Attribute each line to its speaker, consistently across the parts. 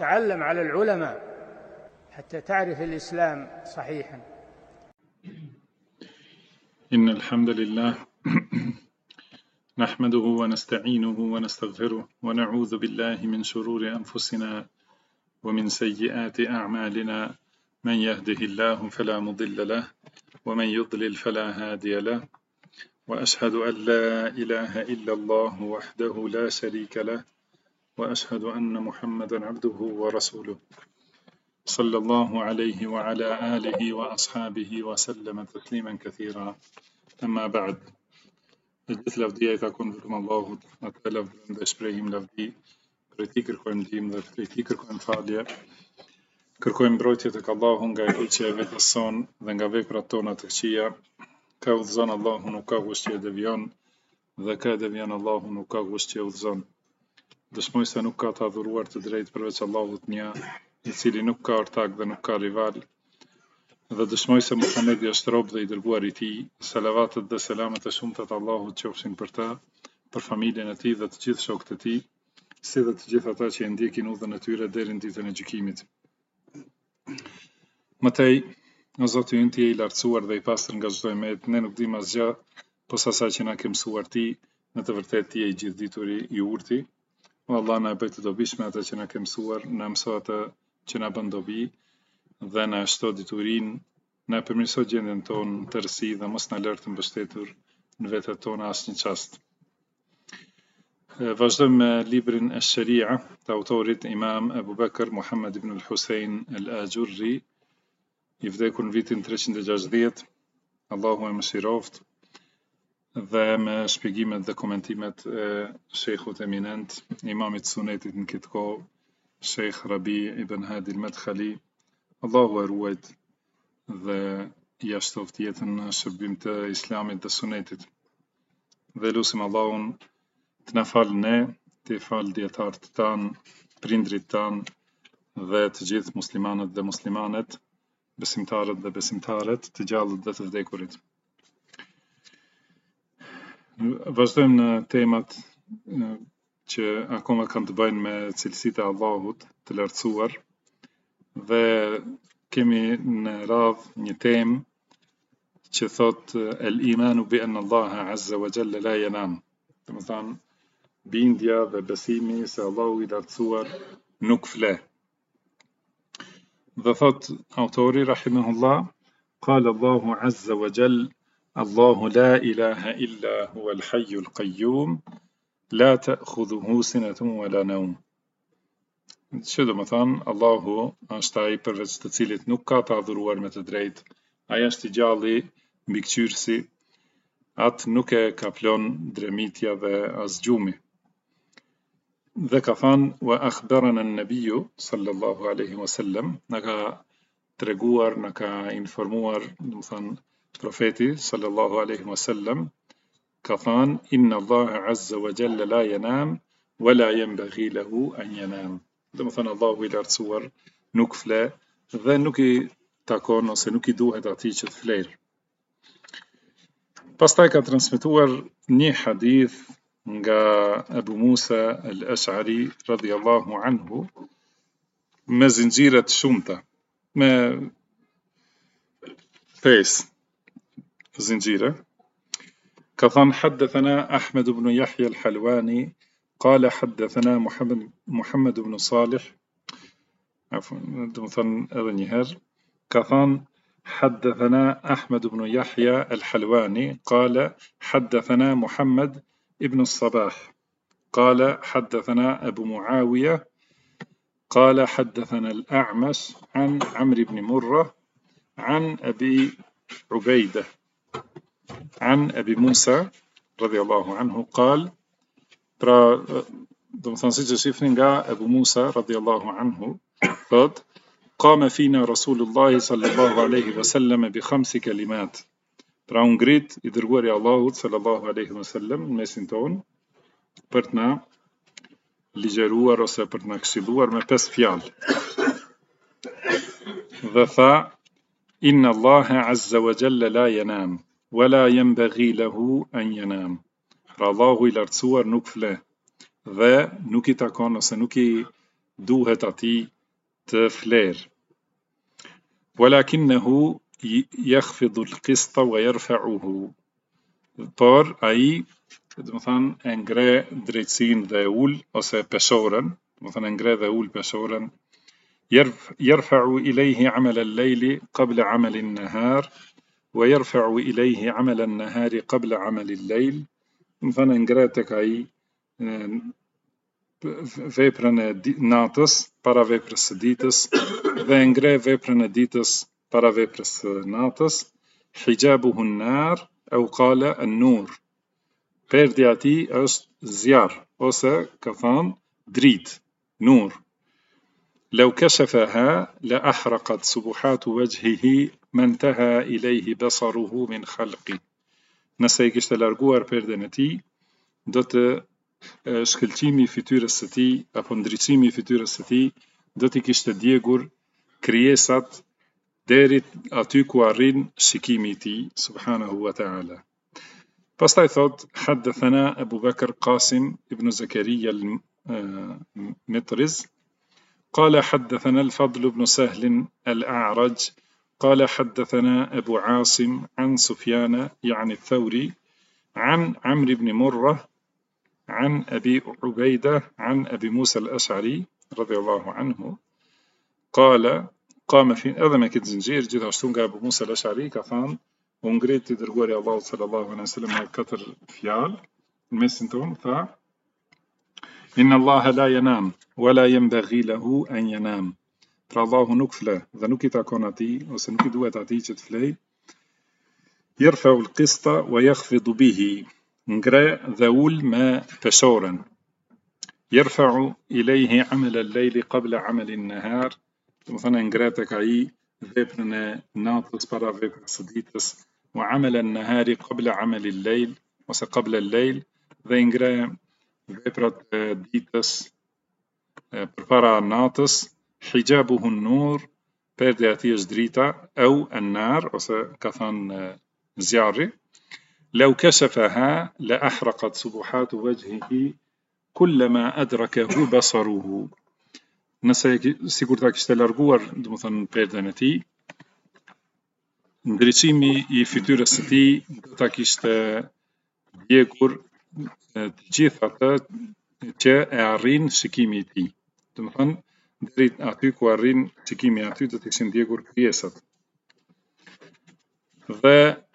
Speaker 1: تعلم على العلماء حتى تعرف الإسلام صحيحا.
Speaker 2: إن الحمد لله نحمده ونستعينه ونستغفره ونعوذ بالله من شرور أنفسنا ومن سيئات أعمالنا، من يهده الله فلا مضل له ومن يضلل فلا هادي له، وأشهد أن لا إله إلا الله وحده لا شريك له، وأشهد أن محمدا عبده ورسوله صلى الله عليه وعلى آله وأصحابه وسلم تسليما كثيرا. أما بعد. Gjithë lavdia I takon vetëm Allahut, atë lavdën dhe shprehim lavdi, prej tij kërkojmë ndihmë dhe prej tij kërkojmë falje. Kërkojmë mbrojtje tek Allahu nga e keqja e vetes son dhe nga veprat tona të këqija. Ka udhëzon Allahu nuk ka kusht që devion, dhe ka devion Allahu nuk ka kusht që udhëzon. Dëshmoj se nuk ka të adhuruar të drejtë përveç Allahut një, I cili nuk ka ortak dhe nuk ka rival. Dhe dëshmoj se Muhamedi është rob dhe I dërguar I tij. Salavatet dhe selamet e shumta të Allahut qofshin për ta, për familjen e tij dhe të gjithë shokët e tij, si dhe të gjithë ata që e ndjekin udhën e tyre deri në ditën e gjykimit. Mëtej, o Zoti ynë Ti je I lartësuar dhe I pastër nga çdo emet, ne nuk dimë asgjë posa asaj që na ke mësuar Ti, në të vërtetë Ti je I gjithdituri I urti. O Allah, na e bëj të dobishme atë që na ke mësuar, na mëso atë që na bën dobi dhe na shto diturinë, na përmirëso gjendjen tonë në tërësi dhe mos na lër të mbështetur në vetet tona asnjë çast. Vazhdojmë me librin e Sharia të autorit Imam Abu Bakr Muhammad ibn al-Husayn al-Ajurri, I vdekur në vitin 360, Allahu e mëshiroft, dhe me shpjegimet dhe komentimet e shejkhut eminent, imamit sunetit në këtë kohë, Sheikh Rabi ibn Hadi al-Madkhali, Allahu e ruajt dhe ja shtoft jetën në shërbim të Islamit dhe sunetit. Dhe lutim Allahun të na falë ne, të falë dietarët tanë, prindrit tanë dhe të gjithë muslimanët dhe muslimanet, besimtarët dhe besimtaret, të gjallët dhe të vdekurit. Vazhdojmë në temat që akoma kanë të bëjnë me cilësitë e Allahut të lartësuar, dhe kemi në radhë një temë që thot el imanu bi anna Allaha azza wa jalla la yanam. Do të thonë bindja dhe besimi se Allahu I lartësuar nuk fle. Dhe thot autori rahimahullah, qala Allahu azza wa jalla Allahu la ilaha illa huwa al-hayyul qayyum la ta'khudhuhu sinatun wala nawm. Që do më thonë, Allahu është ai përveç të cilit nuk ka të adhuruar me të drejtë, ai është I gjalli, mbikëqyrësi, atë nuk e kaplon dremitja dhe as gjumi. Dhe ka thënë, wa akhbarana an-nabiyyu sallallahu alaihi wasallam, na ka treguar, na ka informuar, do të thonë profeti sallallahu alaihi wasallam, ka thënë, inna Allaha azza wa jalla la yanam wa la yanbaghi lahu an yanam. Do të thonë Allahu I lartësuar nuk fle dhe nuk I takon ose nuk I duhet atij që të flejë. Pastaj ka transmetuar një hadith nga Abu Musa al-Ash'ari radhiyallahu anhu me zinxhire të shumta, me 5 zinxhire. Ka thënë haddathana Ahmed ibn Yahya al-Halwani قال حدثنا محمد بن صالح عفوا دمثن أذنيهر كثان حدثنا أحمد بن يحيى الحلواني قال حدثنا محمد ابن الصباح قال حدثنا أبو معاوية قال حدثنا الأعمش عن عمرو بن مرة عن أبي عبيدة عن أبي موسى رضي الله عنه قال Pra, do më thënë si që shifrin nga Ebu Musa, radhiyallahu anhu, thot, qama fina Rasulullahi sallallahu alaihi wasallam bi 5 kalimat. Pra unë ngrit I dërguari Allahut sallallahu alaihi wasallam në mesin ton për të na ligjeruar ose për të na këshilluar me 5 fjalë. Dhe tha, inna Allaha azza wa jalla la yanam, wa la yanbaghi lahu an yanam. Pra Allahu I lartësuar nuk fle dhe nuk I takon ose nuk I duhet ati të flerë. Walakinahu yakhfidu al-qista wa yarfa'uhu. Por ai, do të thonë, e ngre drejtsinë dhe e ul ose peshoren, do të thonë e ngre dhe ul peshoren. Yarfa'u ilayhi 'amal al-layli qabla 'amal an-nahar wa yarfa'u ilayhi 'amal an-nahari qabla 'amal al-layl. Do të thonë e ngre tek ai veprën e natës para veprës së ditës dhe e ngre veprën e ditës para veprës së natës. Hijabuhu an-nar au qala an-nur. Perdi ati është zjarr ose ka thënë dritë, nur. لو كشفها لأحرقت سبحات وجهه ما انتهى إليه بصره من خلقه. Nëse i kishte larguar perden e tij, do të shkëlqimi i fytyrës së tij apo ndriçimi i fytyrës së tij do t'i kishte djegur krijesat deri aty ku arrin shikimi i tij subhanahu wa ta'ala. Pastaj thot haddathana Abu Bakr Qasim ibn Zakaria al-Mitriz قال حدثنا الفضل بن سهل الأعرج قال حدثنا أبو عاصم عن سفيان يعني الثوري عن عمرو بن مرة عن أبي عبيدة عن أبي موسى الأشعري رضي الله عنه قال قام في هذا ما كنت زنجير جدا اشتون أبو موسى الأشعري كفان ونقريت درقوري الله صلى الله عليه وسلم كتر فيال المسنتون إن الله لا ينام ولا ينبغي له أن ينام. Pra Allahu nuk fle dhe nuk I takon atij ose nuk I duhet atij që të flej. Yarfa'u al-qista wa yakhfidu bihi. Ngre dhe ul me peshoren. Yarfa'u ilayhi 'amal al-layli qabla 'amal an-nahar. Do të thonë ngre tek ai veprën e natës para veprës së ditës, wa 'amal an-nahari qabla 'amal al-layl ose qabla al-layl dhe ngre veprat e ditës përpara natës. Hijabuhu an-nur, perdi atij është drita, au an-nar ose ka thënë zjarri. Law kashafaha la ahraqat subuhatu wajhihi kullama adrakahu basaruhu. Nëse sikur ta kishte larguar, do të thënë perden e tij, ndriçimi I fytyrës së tij do ta kishte djegur të gjithë atë që e arrin shikimi I tij. Do të thonë deri aty ku arrin shikimi aty do të ishin djegur krijesat. Dhe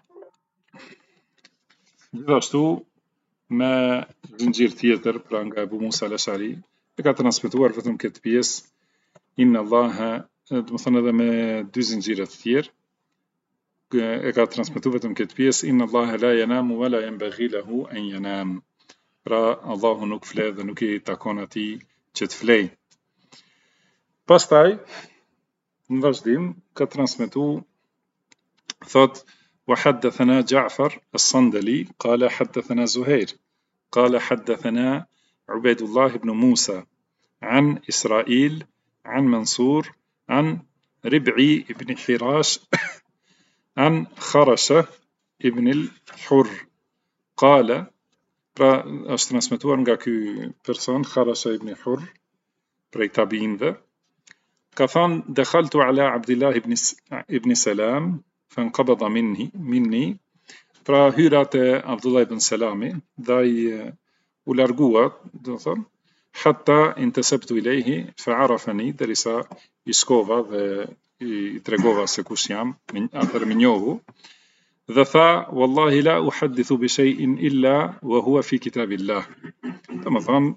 Speaker 2: gjithashtu me zinxhir tjetër pra nga Abu Musa al-Ash'ari e ka transmetuar vetëm këtë pjesë inna Allaha, do të thonë edhe me dy zinxhire të tjerë e ka transmetuar vetëm këtë pjesë inna Allaha la yanamu wa la yanbaghi lahu an yanam. Pra Allahu nuk flet dhe nuk I takon atij që të flej. Pastaj në vazhdim ka transmetuar thot وحدثنا جعفر الصندلي قال حدثنا زهير قال حدثنا عبيد الله بن موسى عن إسرائيل عن منصور عن ربعي بن حراش عن خرشة ابن الحر قال është transmetuar nga ky person Kharasha ibn Hurr prej tabiinëve ka thënë dakhaltu ala Abdullah ibn Salam fanqabada minni pra hyra te Abdullah ibn Salami dhe ai u largua do të thonë hatta intasabtu ilayhi fa'arafani derisa I shkova dhe I tregova se kush jam atëherë më njohu dhe tha wallahi la uhaddithu bi shay'in illa wa huwa fi kitabillah. Domethënë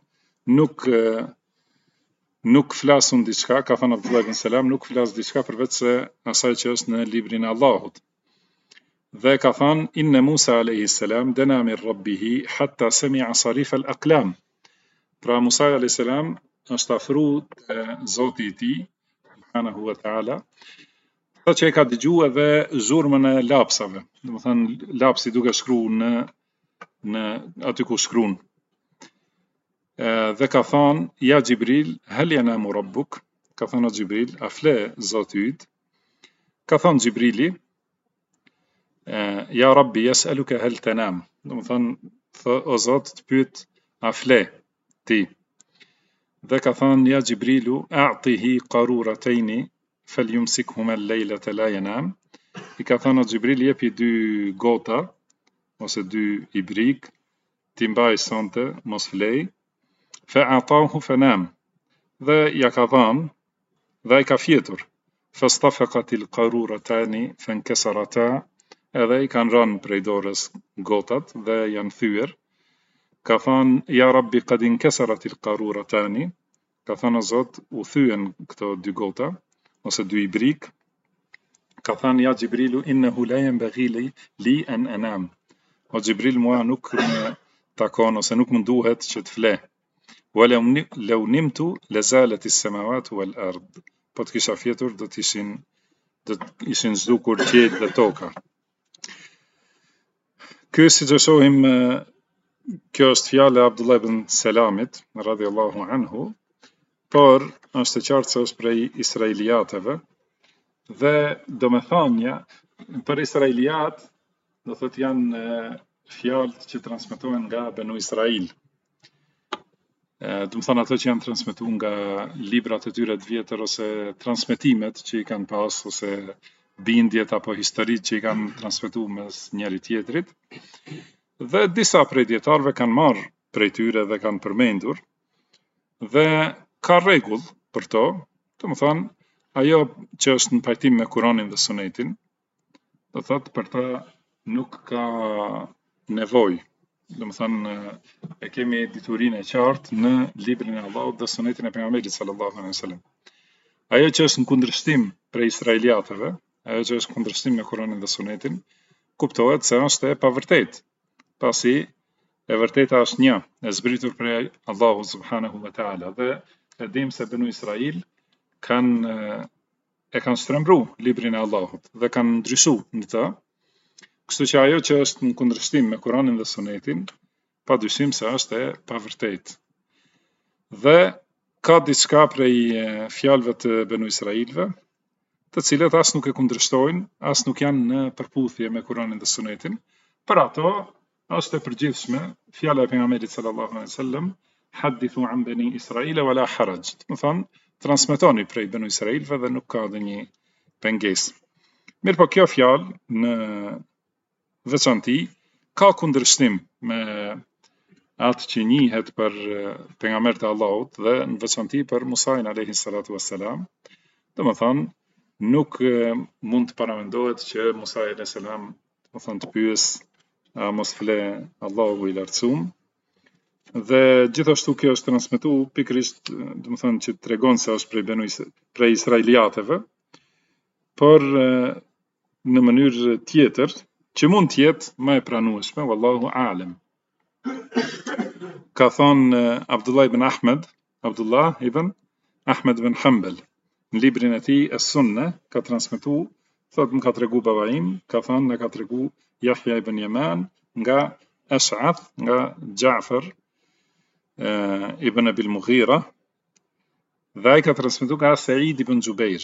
Speaker 2: nuk flasun diçka, ka thënë Abdullah ibn Salam, nuk flas diçka përveç se asaj që është në librin e Allahut. Dhe ka thënë inna Musa alayhi salam dana min rabbih hatta sami'a sarif al-aqlam. Pra Musa alayhi salam është afruar te Zoti I tij subhanahu wa ta'ala që e ka dëgju edhe zhurmën e lapsave, do të thënë lapsi duke shkruar në aty ku shkruan. Dhe ka thënë ja Xhibril hal yanamu rabbuk, ka thënë o Xhibril a fle Zoti yt. Ka thënë Xhibrili ja Rabbi yas'aluka hal tanam, do të thënë o Zot të pyet a fle ti. dhe ka thënë ja Gjibrilu, a'tihi qarurataini falyumsikhuma al-laylata la yanam. I ka thënë o Gjibril, jepi 2 gota ose 2 ibrik, ti mbaj sonte, mos flej. Fa atahu fanam, dhe ja ka dhënë dhe ai ka fjetur. Fastafaqatil qaruratani fankasarata, edhe i kanë rënë prej dorës gotat dhe janë thyer. Ka thënë ja Rabbi qad inkasaratil qaruratani, ka thënë o Zot, u thyen këto 2 gota ose 2 ibrik. Ka thënë ja Gjibrilu, innehu la yanbaghi li an anam. O Gjibril, mua nuk më takon ose nuk më duhet që të flej. Walau nimtu lazalat as-samawati wal ard. Po të kisha fjetur do të ishin zhdukur qiejt dhe toka. Ky siç e shohim, kjo është fjala e Abdullah ibn Selamit radhiyallahu anhu, por është e qartë se është prej israeliateve dhe domethënia për israeliat do thotë janë fjalë që transmetohen nga Benu Israil. Do të thonë ato që janë transmetuar nga librat e tyre të vjetër ose transmetimet që i kanë pas ose bindjet apo historitë që i kanë transmetuar mes njëri tjetrit. Dhe disa prej dietarëve kanë marrë prej tyre dhe kanë përmendur dhe ka rregull për to, domethënë ajo që është në pajtim me Kur'anin dhe Sunetin, do thotë për ta nuk ka nevojë. Domethënë e kemi diturinë e qartë në librin e Allahut dhe Sunetin e pejgamberit sallallahu alaihi wasallam. Ajo që është në kundërshtim prej israeliateve, ajo që është në kundërshtim me Kur'anin dhe Sunetin, kuptohet se është e pavërtetë, pasi e vërteta është një, e zbritur prej Allahu subhanahu wa taala, dhe e dim se Benu Israil e kanë shtrembru librin e Allahut dhe kanë ndryshuar në të. Kështu që ajo që është në kundërshtim me Kur'anin dhe Sunetin, padyshim se është e pavërtetë. Dhe ka diçka prej fjalëve të Benu Israilve, të cilët as nuk e kundërshtojnë, as nuk janë në përputhje me Kur'anin dhe Sunetin. Për ato është e përgjithshme fjala e pejgamberit sallallahu alaihi wasallam, hadithu an bani Israila wala haraj. Do thonë, transmetoni prej Benu Israilve dhe nuk ka ndonjë pengesë. Mirë, po kjo fjalë në veçanti ka kundërshtim me atë që njihet për pejgambert e Allahut dhe në veçanti për Musain alayhi salatu wassalam. Domethënë nuk mund të paramendohet që Musa alayhi salam domethënë të pyes a mos fle Allahu i lartësuar. Dhe gjithashtu kjo është transmetuar pikërisht, domethënë që tregon se është prej israeliateve, por në mënyrë tjetër që mund të jetë më e pranueshme, wallahu a'lam. Ka thënë Abdullah ibn Ahmed ibn Hanbal në librin e tij Es-Sunne, ka transmetuar, thotë më ka tregu baba im, ka thënë na ka tregu Yahya ibn Yaman nga Ash'ath, nga Ja'far ibn Abil Mughira, dhe ai ka transmetuar nga Sa'id ibn Jubair,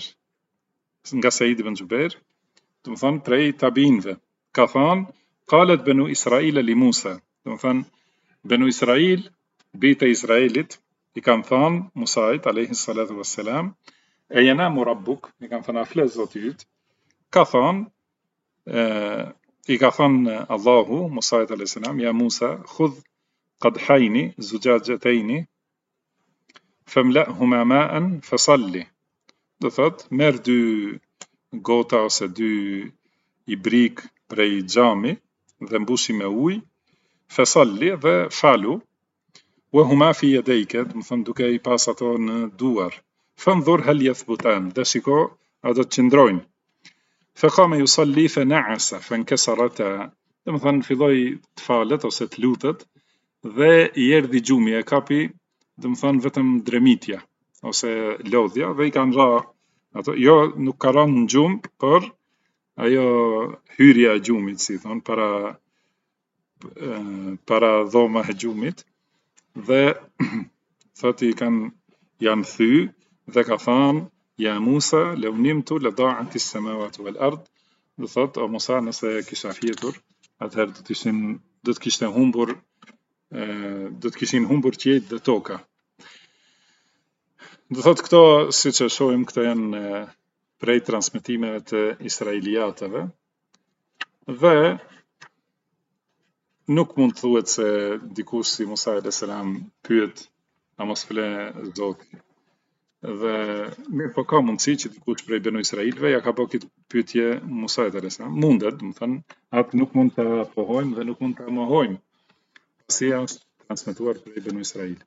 Speaker 2: do të thonë prej tabiinëve. Ka thënë qalet Banu Israila li Musa, do të thonë Banu Israil, bijtë e Izraelit, i kanë thënë Musait alayhi salatu wassalam, e yanamu rabbuk, i kanë thënë a flet Zoti yt. Ka thënë i ka thënë Allahu Musait alayhi salam, ja Musa, khudh qadhayni zujajataini famla'huma ma'an fasalli. Do thotë merr 2 gota ose 2 ibrik prej xhami dhe mbushi me ujë, fasalli dhe falu, wa huma fi yadayka, do të thonë duke i pas ato në duar. Fanzur hal yathbutan, dhe shiko a do të qëndrojnë. Faqama yusalli fana'asa fankasarata, do të thonë filloi të falet ose të lutet dhe i erdhi gjumi, e kapi, do të thonë vetëm dremitja ose lodhja dhe i kanë ra ato, jo nuk ka rënë në gjumë, por ajo hyrja e gjumit, si thonë, para dhoma e gjumit, dhe thotë janë thy dhe ka thënë ja Musa law nimtu la da'at as-samawati wal ard, do thotë o Musa, nëse kisha fjetur, atëherë do të kishin humbur qiejt dhe toka. Do thotë këto, siç e shohim, këto janë prej transmetimeve të israeliatëve dhe nuk mund të thuhet se dikush si Musa alayhis salam pyet a mos fle Zoti. Dhe mirë, po ka mundësi që dikush prej Benu Israilëve ja ka bërë këtë pyetje Musa alayhis salam. Mundet, do të thënë, atë nuk mund ta pohojmë dhe nuk mund ta mohojmë, pasi është transmetuar prej Benu Israil.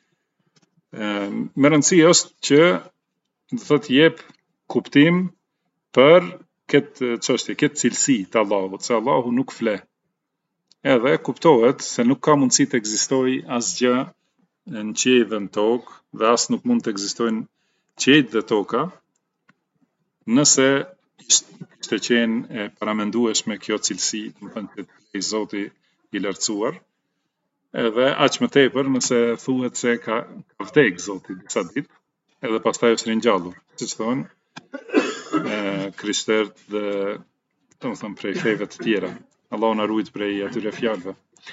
Speaker 2: Me rëndësi është që do thotë jep kuptim për këtë çështje, këtë cilësi të Allahut, se Allahu nuk fle. Edhe kuptohet se nuk ka mundësi të ekzistojë asgjë në qiell dhe në tokë, dhe as nuk mund të ekzistojnë qiejt dhe toka, nëse ishte qenë e paramendueshme kjo cilësi, do të thënë të Zoti i lartësuar. Edhe aq më tepër nëse thuhet se ka vdek Zoti disa ditë, edhe pastaj është ringjallur, siç thonë krishterët dhe domethënë prej feve të tjera. Allahu na ruaj prej atyre fjalëve.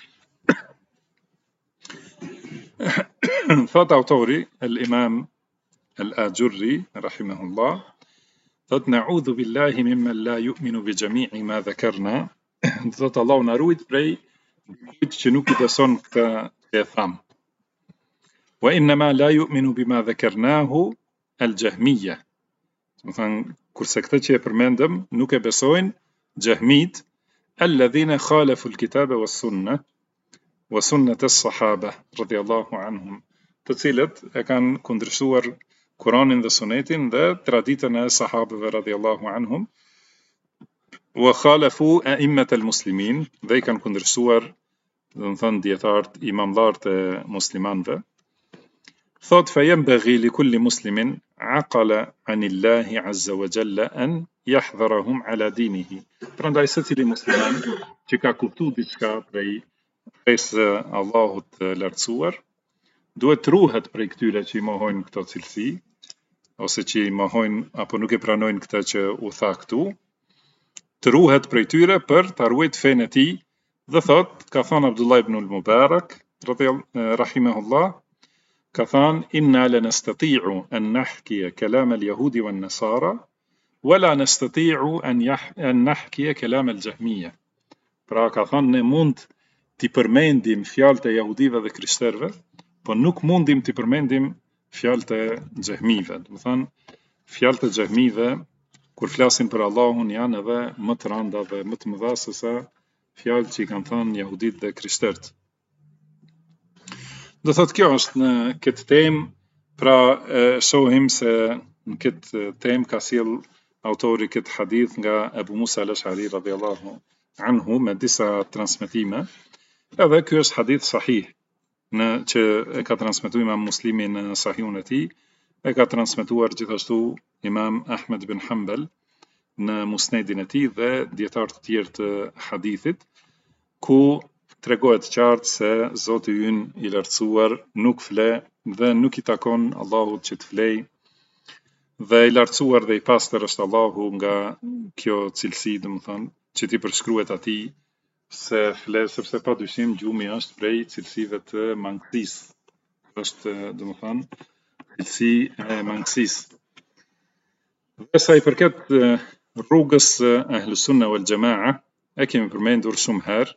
Speaker 2: Thot autori, el-Imam el-Ajurri, rahimahullah, thot na'udhu billahi mimman la yu'minu bi jami'i ma dhakarna. Thot Allahu na ruaj prej dikujt që nuk i beson këtë që e tham. Wa innama la yu'minu bima dhakarnahu al-Jahmiyya. Do thënë, kurse këtë që e përmendëm nuk e besojnë Jahmit, alladhina khalafu al-kitaba was-sunnah wa sunnat as-sahaba radiyallahu anhum, të cilët e kanë kundërshtuar Kur'anin dhe Sunetin dhe traditën e sahabëve radiyallahu anhum, wa khalafu a'immat al-muslimin, dhe i kanë kundërshtuar, do të thënë, dietarët imamllarët e muslimanëve. Thot فينبغي لكل مسلم عقل عن الله عز وجل أن يحذرهم على دينه. Prandaj secili musliman që ka kuptuar diçka prej fesë Allahut të lartësuar, duhet të ruhet prej këtyre që i mohojnë këto cilësi, ose që i mohojnë apo nuk e pranojnë këtë që u tha këtu, të ruhet prej tyre për ta ruajtur fenë e tij. Dhe thot, ka thënë Abdullah ibn al-Mubarak rahimahullah, ka thënë inna lanastati'u an nahkiya kalam al-yahudi wan-nasara wala nastati'u an nahkiya kalam al-Jahmiyya. Pra ka thënë ne mund t'i përmendim fjalët e jahudive dhe krishterëve, po nuk mundim t'i përmendim fjalët e Jahmive. Do të thënë, fjalët e Jahmive kur flasin për Allahun janë edhe më të rënda dhe më të mëdha se sa fjalët që i kanë thënë jahudit dhe krishterët. Do thotë, kjo është në këtë temë, pra shohim se në këtë temë ka sjell autori këtë hadith nga Abu Musa al-Ash'ari radhiyallahu anhu me disa transmetime. Edhe ky është hadith sahih, që e ka transmetuar Imam Muslimi në Sahihun e tij, e ka transmetuar gjithashtu Imam Ahmed bin Hanbal në Musnedin e tij dhe dietar të tjerë të hadithit, ku tregohet qartë se Zoti ynë i lartësuar nuk fle dhe nuk i takon Allahut që të flej, dhe i lartësuar dhe i pastër është Allahu nga kjo cilësi, domethënë, që ti përshkruhet atij se fle, sepse padyshim gjumi është prej cilësive të mangësisë. Është, domethënë, cilësi e mangësisë. Dhe sa i përket rrugës Ahlus Sunna wal Jamaa, e kemi përmendur shumë herë,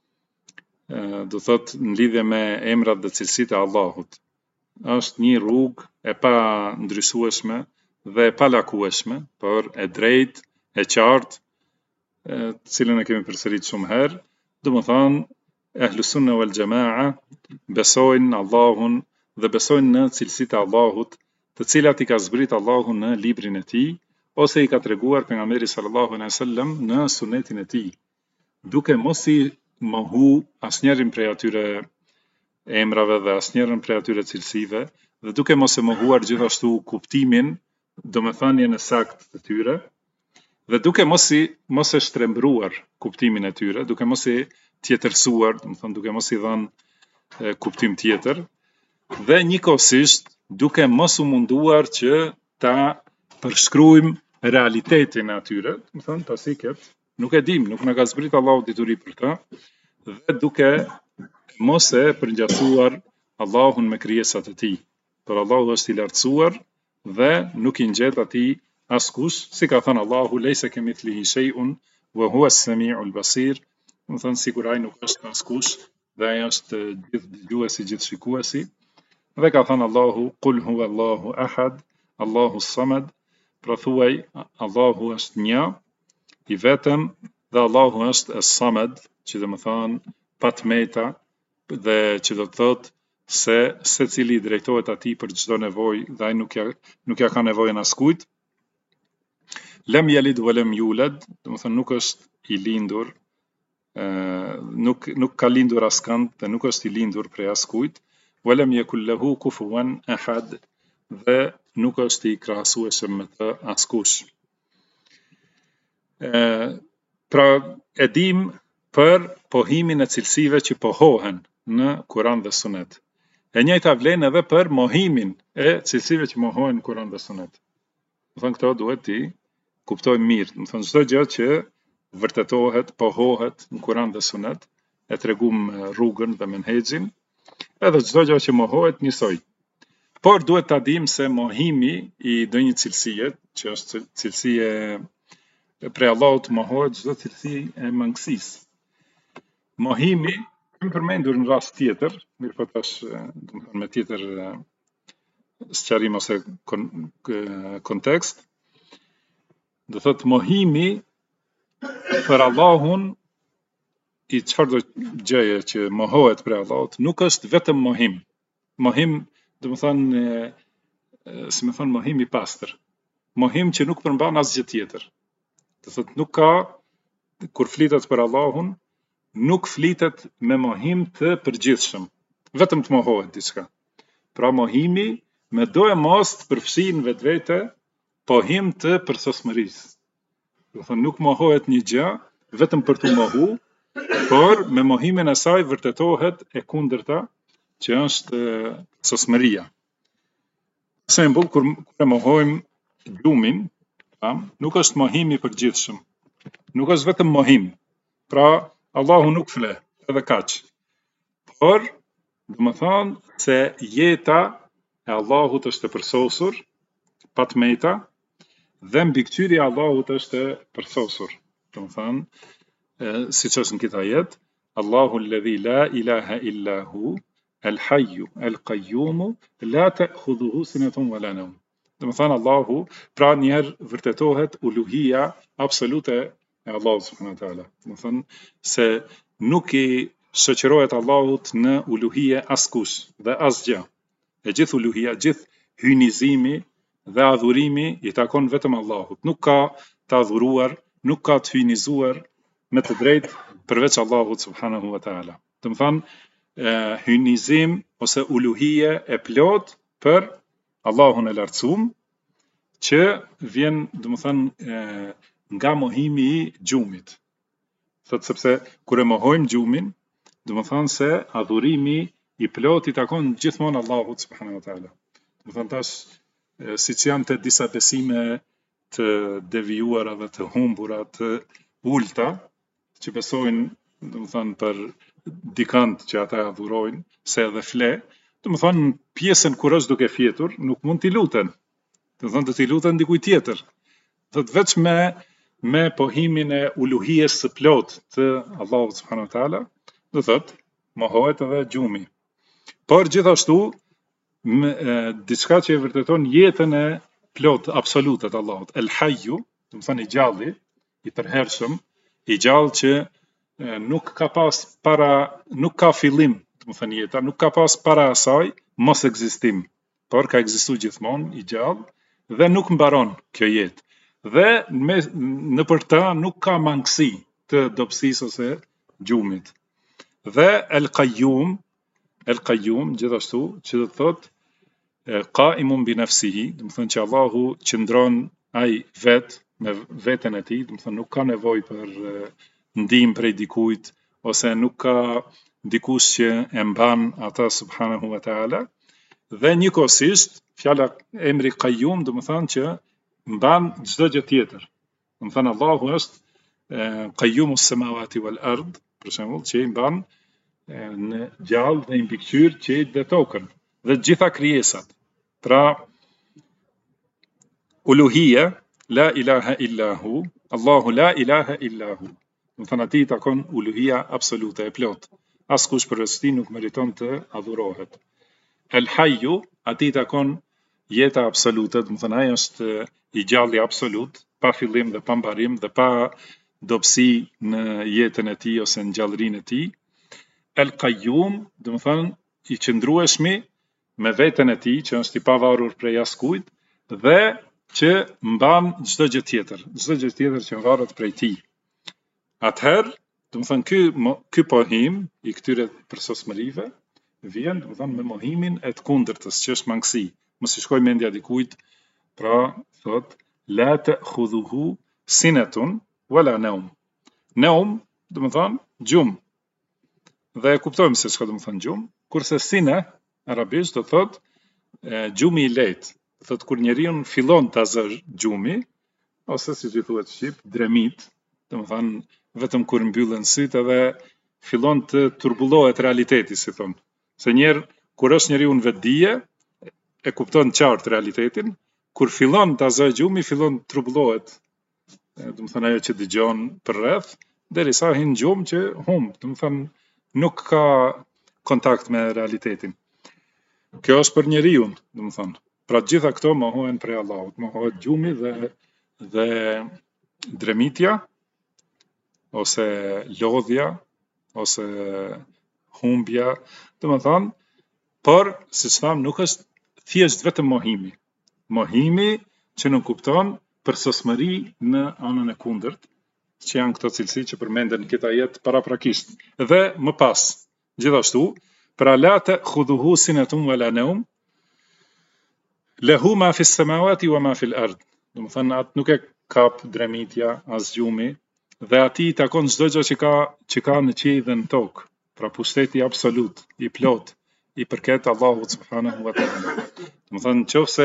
Speaker 2: do thotë në lidhje me emrat dhe cilësitë e Allahut. Është një rrugë e pa ndryshueshme dhe e pa lakueshme, por e drejtë, e qartë, të cilën e kemi përsëritur shumë herë. Domethënë, Ahlus Sunna wal Jamaa besojnë Allahun dhe besojnë në cilësitë e Allahut, të cilat i ka zbrit Allahu në librin e tij, ose i ka treguar pejgamberi sallallahu alaihi wasallam në sunetin e tij, duke mos i mohu asnjërin prej atyre emrave dhe asnjërin prej atyre cilësive, dhe duke mos e mohuar gjithashtu kuptimin, domethënien e saktë të tyre, dhe duke mos e shtrembruar kuptimin e tyre, duke mos i tjetërsuar, domethënë duke mos i dhënë kuptim tjetër, dhe njëkohësisht duke mos u munduar që ta përshkruajmë realitetin e atyre, domethënë pasi këtë nuk e dim, nuk na ka zbrit Allahu dituri për ta, dhe duke mos e përngjasuar Allahun me krijesat e tij. Por Allahu është i lartësuar dhe nuk i ngjet atij askush, si ka thënë Allahu leysa kamithlihi shay'un wa huwa as-sami'ul basir, do të thënë sikur ai nuk është askush dhe ai është gjithë dëgjuesi, gjithë shikuesi. Dhe ka thënë Allahu qul huwa Allahu ahad, Allahu as-samad, pra thuaj Allahu është një, i vetëm, dhe Allahu është as-samad, që do të thonë patmeta, dhe që do të thotë se secili drejtohet atij për çdo nevojë dhe ai nuk ja ka nevojën askujt. Lem yalid wa lem yulad, do të thonë nuk është i lindur, nuk ka lindur askënd dhe nuk është i lindur prej askujt. Wa lam yakul lahu kufuwan ahad, dhe nuk është i krahasueshëm me të askush. Pra e dim për pohimin e cilësive që pohohen në Kur'an dhe Sunet. E njëjta vlen edhe për mohimin e cilësive që mohohen në Kur'an dhe Sunet. Do thënë këto duhet ti kuptojmë mirë. Do thënë çdo gjë që vërtetohet, pohohet në Kur'an dhe Sunet, e tregum rrugën dhe menhexhin, edhe çdo gjë që mohohet njësoj. Por duhet ta dim se mohimi i ndonjë cilësie, që është cilësie prej Allahut, mohohet çdo cilësi e mangësisë. Mohimi kemi përmendur në rast tjetër, mirë po tash do të thënë me tjetër sqarim ose kontekst. Do thotë mohimi për Allahun, i çfarëdo gjëje që mohohet për Allahut, nuk është vetëm mohim. Mohim, do të thonë, si më thon, mohim i pastër. Mohim që nuk përmban asgjë tjetër. Do thotë nuk ka, kur flitet për Allahun, nuk flitet me mohim të përgjithshëm, vetëm të mohohet diçka. Pra mohimi me do e mos të përfshin vetvete pohim të përsosmërisë. Do thonë nuk mohohet një gjë vetëm për të mohu, por me mohimin e saj vërtetohet e kundërta, që është përsosmëria. Shembull, kur e mohojmë gjumin, nuk është mohim i përgjithshëm. Nuk është vetëm mohim. Pra Allahu nuk fle, edhe kaq. Por, do të thonë se jeta e Allahut është e përsosur, patmeta, dhe mbikëqyrja e Allahut është e përsosur. Do të thonë, siç është në këtë ajet, Allahu alladhi la ilaha illa hu, al-hayyu al-qayyumu, la ta'khudhuhu sinatun wa la nawm. Do të thonë Allahu, pra njëherë vërtetohet uluhia absolute e Allahut subhanahu wa taala. Do të thonë se nuk i shoqërohet Allahut në uluhie askush dhe asgjë. E gjithë uluhia, gjithë hynizimi dhe adhurimi i takon vetëm Allahut. Nuk ka të adhuruar, nuk ka të hynizuar me të drejtë përveç Allahut subhanahu wa taala. Do të thonë hynizim ose uluhie e plot për Allahun e lartësuar, që vjen, do të thonë, nga mohimi i gjumit. Thot sepse kur e mohojmë gjumin, do të thonë se adhurimi i plot i takon gjithmonë Allahut subhanahu wa taala. Do të thonë tash, siç janë të disa besime të devijuara dhe të humbura, të ulta, që besojnë, do të thonë, për dikant që ata adhurojnë, se edhe fle, do të thonë pjesën kur është duke fjetur, nuk mund t'i luten. Do të thonë do t'i luten dikujt tjetër. Do të veç me pohimin e uluhies së plot të Allahut subhanahu wa taala, do thotë mohohet edhe gjumi. Por gjithashtu diçka që e vërteton jetën e plot absolute të Allahut, El Hayyu, do të thonë i gjalli, i tërhershëm, i gjallë që nuk ka fillim, do të thonë jeta, nuk ka pas para asaj mos ekzistim, por ka ekzistuar gjithmonë i gjallë dhe nuk mbaron kjo jetë. Dhe nëpër ta nuk ka mangësi të dobësisë ose gjumit. Dhe El Qayyum gjithashtu, që do të thotë qaimun bi nafsihi, do të thonë që Allahu qëndron ai vetë me veten e tij, do të thonë nuk ka nevojë për ndihmë prej dikujt, ose nuk ka dikush që e mban ata subhanahu wa taala. Dhe njëkohësisht fjala emri Qayyum do të thonë që mban çdo gjë tjetër. Do të thonë Allahu është Qayyumus samawati wal ard, për shembull, që i mban në gjallë dhe i mbikëqyr qiejt dhe tokën dhe të gjitha krijesat. Pra, uluhia, la ilaha illa hu, Allahu la ilaha illa hu. Do të thënë atij takon uluhia absolute e plot. Askush përveç tij nuk meriton të adhurohet. El Hayyu, atij takon jeta absolute, do të thënë ai është i gjalli absolut, pa fillim dhe pa mbarim dhe pa dobësi në jetën e tij ose në gjallërinë e tij. El Qayyum, do të thënë i qëndrueshmi me veten e tij, që është i pavarur prej askujt dhe që mban çdo gjë tjetër që varet prej tij. Atëherë, do të thënë ky pohim i këtyre përsosmërive vjen, do të thënë me mohimin e të kundërtës, që është mangësi. Mos i shkoj mendja dikujt, pra thot la ta'khudhuhu sinatun wala nawm. Nawm, do të thënë gjumë. Dhe e kuptojmë se çka do të thënë gjumë, kurse sine arabisht do thot gjumi i lehtë. Thot kur njeriu fillon ta zësh gjumi, ose siç i thuhet shqip, dremit, do të thënë vetëm kur mbyllen syt edhe fillon të turbullohet realiteti, si thon. Se njerë kur është njeriu në vetdije, e kupton qartë realitetin, kur fillon ta zësh gjumi, fillon të turbullohet, do të thënë ajo që dëgjon përreth, derisa hin gjumë që humb, do të thënë nuk ka kontakt me realitetin. Kjo është për njeriu, do të thënë. Pra gjitha këto mohohen prej Allahut, mohohet gjumi dhe dremitja, ose lodhja, ose humbja, do të thënë, por siç tham nuk është thjesht vetëm mohimi. Mohimi që nuk kupton përsosmëri në anën e kundërt, që janë këto cilësi që përmenden këtë ajet paraprakisht. Dhe më pas, gjithashtu, pra la ta'khudhuhu sinatun wala nawm, lahu ma fi s-samawati wa ma fi l-ard. Do të thënë atë nuk e kap dremitja as gjumi, dhe atij takon çdo gjë që ka në qiell dhe në tokë. Pra pushteti absolut, i plot, i përket Allahut subhanahu wa taala. Do të thënë nëse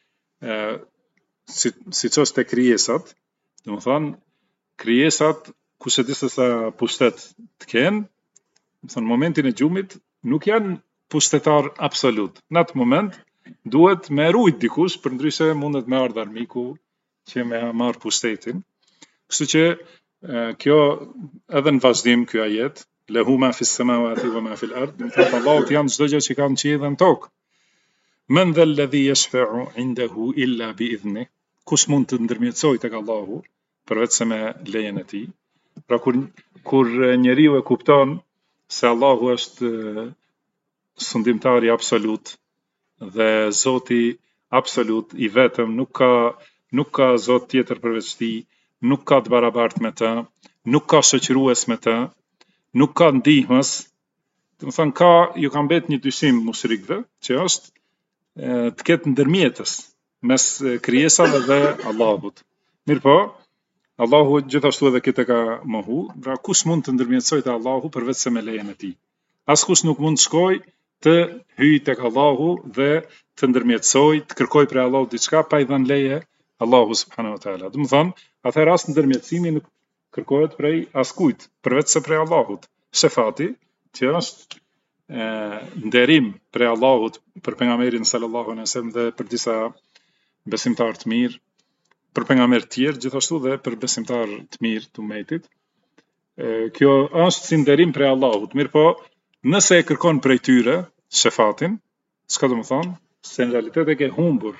Speaker 2: siç është te krijesat, do të thënë krijesat kush e di se sa pushtet të kenë, do të thënë momentin e gjumit nuk janë pushtetar absolut. Në atë moment duhet me rujt dikush, përndryshe mundet me ardhur armiku që me marr pushtetin. Kështu që kjo edhe në vazhdim ky ajet, lahu ma fi s-samawati wa ma fi l-ard, do të thotë Allahut janë çdo gjë që ka në qiell dhe në tokë. Men dha alladhi yashfa'u 'indahu illa bi idhnih. Kush mund të ndërmjetësojë tek Allahu përveç se me lejen e tij. Pra kur njeriu e kupton se Allahu është sundimtari absolut dhe Zoti absolut i vetëm, nuk ka Zot tjetër përveç tij, nuk ka të barabartë me të, nuk ka shoqërues me të, nuk ka ndihmës. Do të thënë ju ka mbet një dyshim mushrikëve, që është të ketë ndërmjetës mes krijesave dhe Allahut. Mirpo, Allahu gjithashtu edhe këtë ka mohu, pra kush mund të ndërmjetësojë te Allahu përveç se me lejen e tij. Askush nuk mund të shkojë të hyjë tek Allahu dhe të ndërmjetësojë, të kërkojë prej Allahut diçka pa i dhënë leje Allahu subhanahu wa taala. Do të thonë, atëherë as ndërmjetësimi nuk kërkohet prej askujt përveç se prej Allahut. Shefati, që është nderim prej Allahut për pejgamberin sallallahu alaihi wasallam dhe për disa besimtarë të mirë, për pejgamber të tjerë, gjithashtu dhe për besimtar të mirë të umetit. Kjo është si nderim prej Allahut, mirëpo nëse e kërkon prej tyre shefatin, çka do të thonë? Se në realitet e ke humbur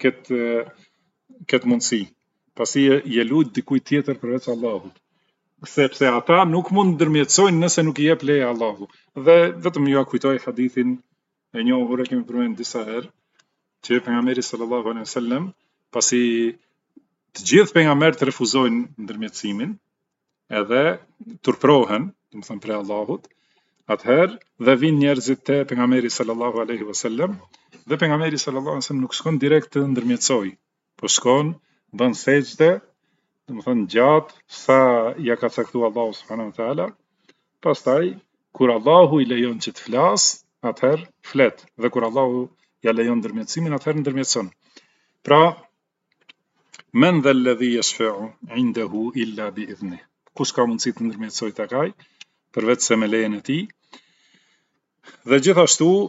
Speaker 2: këtë mundësi, pasi je lut dikujt tjetër përveç Allahut. Sepse ata nuk mund ndërmjetësojnë nëse nuk i jep leje Allahu. Dhe vetëm ju kujtoj hadithin e njohur e kemi përmendur disa herë, që pejgamberi sallallahu alaihi wasallam, pasi të gjithë pejgamberët refuzojnë ndërmjetësimin, edhe turprohen, do të thënë prej Allahut, atëherë dhe vinë njerëzit te pejgamberi sallallahu alaihi wasallam, dhe pejgamberi sallallahu alaihi wasallam nuk shkon direkt të ndërmjetësoj, po shkon, bën sejdë, do të thënë gjatë sa ja ka caktuar Allahu subhanahu wa taala. Pastaj kur Allahu i lejon që të flas, atëherë flet, dhe kur Allahu ja lejon ndërmjetësimin, atëherë ndërmjetëson. Pra, men dha alladhi yashfa'u 'indahu illa bi idhnih. Kush ka mundësi të ndërmjetësojë tek ai përveç se me lejen e tij. Dhe gjithashtu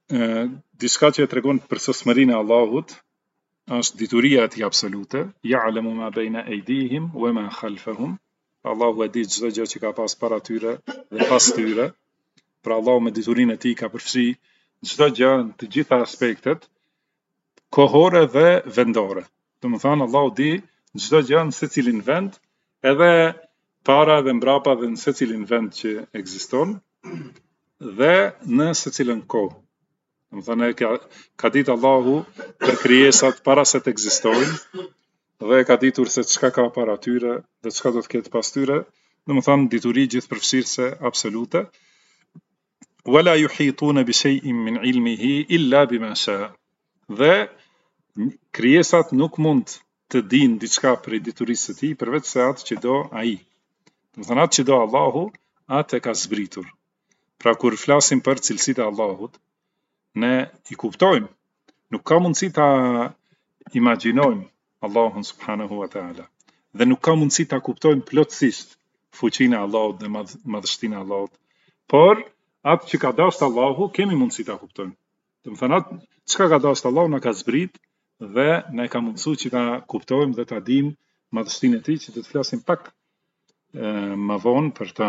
Speaker 2: diçka që tregon për sosmërinë e Allahut është dituria e tij absolute, ya'lamu ma baina aydihim wa ma khalfahum. Allahu e di çdo gjë që ka pas para tyre dhe pas tyre. Pra Allahu me diturinë e tij ka përfshi çdo gjë në të gjitha aspektet, kohore dhe vendore. Domethënë Allahu di çdo gjë në secilin vend, edhe para dhe mbrapa dhe në secilin vend që ekziston dhe në secilën kohë. Domethënë ka ditë Allahu për krijesat para se të ekzistojnë dhe ka ditur se çka ka para tyre dhe çka do të ketë pas tyre. Domethënë dituri gjithëpërfshirëse absolute. Wala yuhituna bi shay'in min ilmihi illa bima sha'a. Dhe krijesat nuk mund të dinë diçka prej diturisë së tij përveç se atë që do ai. Domethënë atë që do Allahu, atë e ka zbritur. Pra kur flasim për cilësitë e Allahut, ne i kuptojmë. Nuk ka mundësi ta imagjinojmë Allahun subhanahu wa ta'ala. Dhe nuk ka mundësi ta kuptojmë plotësisht fuqinë e Allahut dhe madhështinë e Allahut. Por atë që ka dashur Allahu, kemi mundësi ta kuptojmë. Domethënë atë çka ka dashur Allahu na ka zbrit dhe na ka mundësuar që ta kuptojmë dhe ta dimë madhështinë e tij, që do të flasim pak më vonë për ta.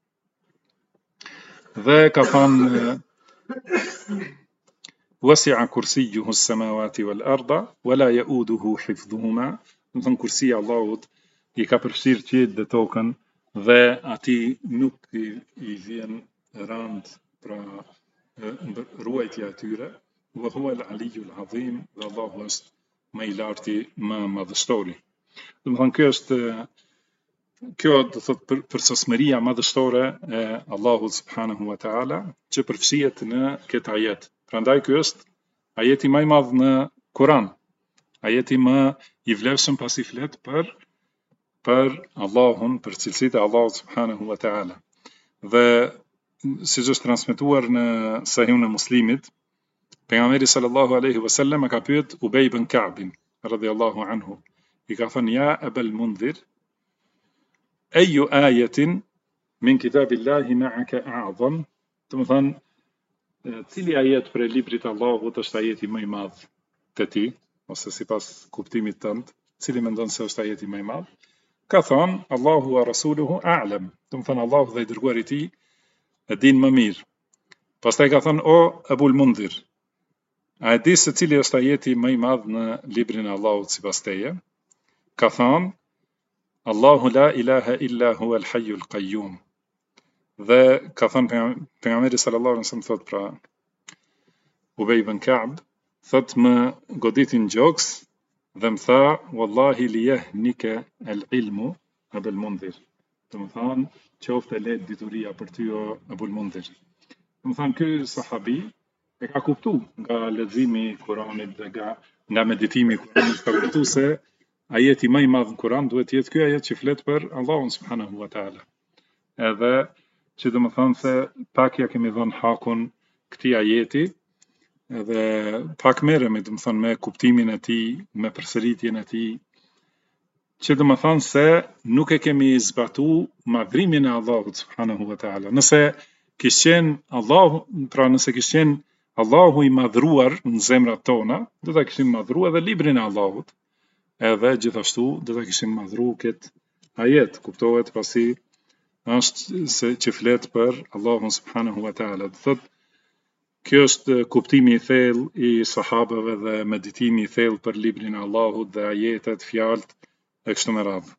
Speaker 2: Dhe ka thënë wasi'a kursiyuhu as-samawati wal-arda wala ya'uduhu hifdhuhuma. Domethënë kursia e Allahut i ka përfshirë qiellin dhe tokën dhe atij nuk i vjen rand pra ruajtja e tyre. Wa huwa al-aliyyu al-azim, dhe Allahu është më i larti, më madhështori. Domethënë kjo do thot për sosmëria madhështore e Allahut subhanahu wa ta'ala që përfshihet në këtë ajet. Prandaj ky është ajeti më i madh në Kur'an. Ajeti më i vlefshëm pasi flet për Allahun, për cilësitë e Allahut subhanahu wa ta'ala. Dhe siç është transmetuar në Sahihun e Muslimit, pejgamberi sallallahu alaihi wasallam ka pyet Ubay ibn Ka'bin radhiyallahu anhu. I ka thënë ja Abul Mundhir, ayu ayatin min kitabillahi ma'aka a'zam. Domethënë cili ajet për librit të Allahut është ajeti më i madh te ti, ose sipas kuptimit tënd, cili mendon se është ajeti më i madh? Ka thënë Allahu wa rasuluhu a'lam. Domethënë Allahu dhe i dërguari i tij e din më mirë. Pastaj ka thënë o Abul Mundhir, a e di se cili është ajeti më i madh në librin e Allahut sipas teje? Ka thënë Allahu la ilaha illa huwa al-hayyul qayyum. Dhe ka thënë pejgamberi sallallahu alaihi wasallam thot pra Ubay ibn Ka'b thot më goditin gjoks dhe më tha wallahi li yahnika al-ilmu Abul Mundhir. Domethënë qoftë lehtë dituria për ty o Abul Mundhir. Domethënë ky sahabi e ka kuptuar nga leximi i Kuranit dhe nga meditimi i Kuranit, ka kuptuar se ajeti më i madh në Kur'an duhet të jetë ky ajet që flet për Allahun subhanahu wa ta'ala. Edhe që do më thënë se pak ja kemi dhënë hakun këtij ajeti, edhe pak merremi do më thënë me kuptimin e tij, me përsëritjen e tij, që do më thënë se nuk e kemi zbatu madhrimin e Allahut subhanahu wa ta'ala. Nëse kishte qenë Allahu, pra nëse kishte qenë Allahu i madhruar në zemrat tona, do ta kishim madhruar edhe librin e Allahut, edhe gjithashtu do ta kishim madhruar këtë ajet, kuptohet pasi është se që flet për Allahun subhanahu wa ta'ala. Do thot, kjo është kuptimi i thellë i sahabëve dhe meditimi i thellë për librin e Allahut dhe ajetet, fjalët e kështu me radhë.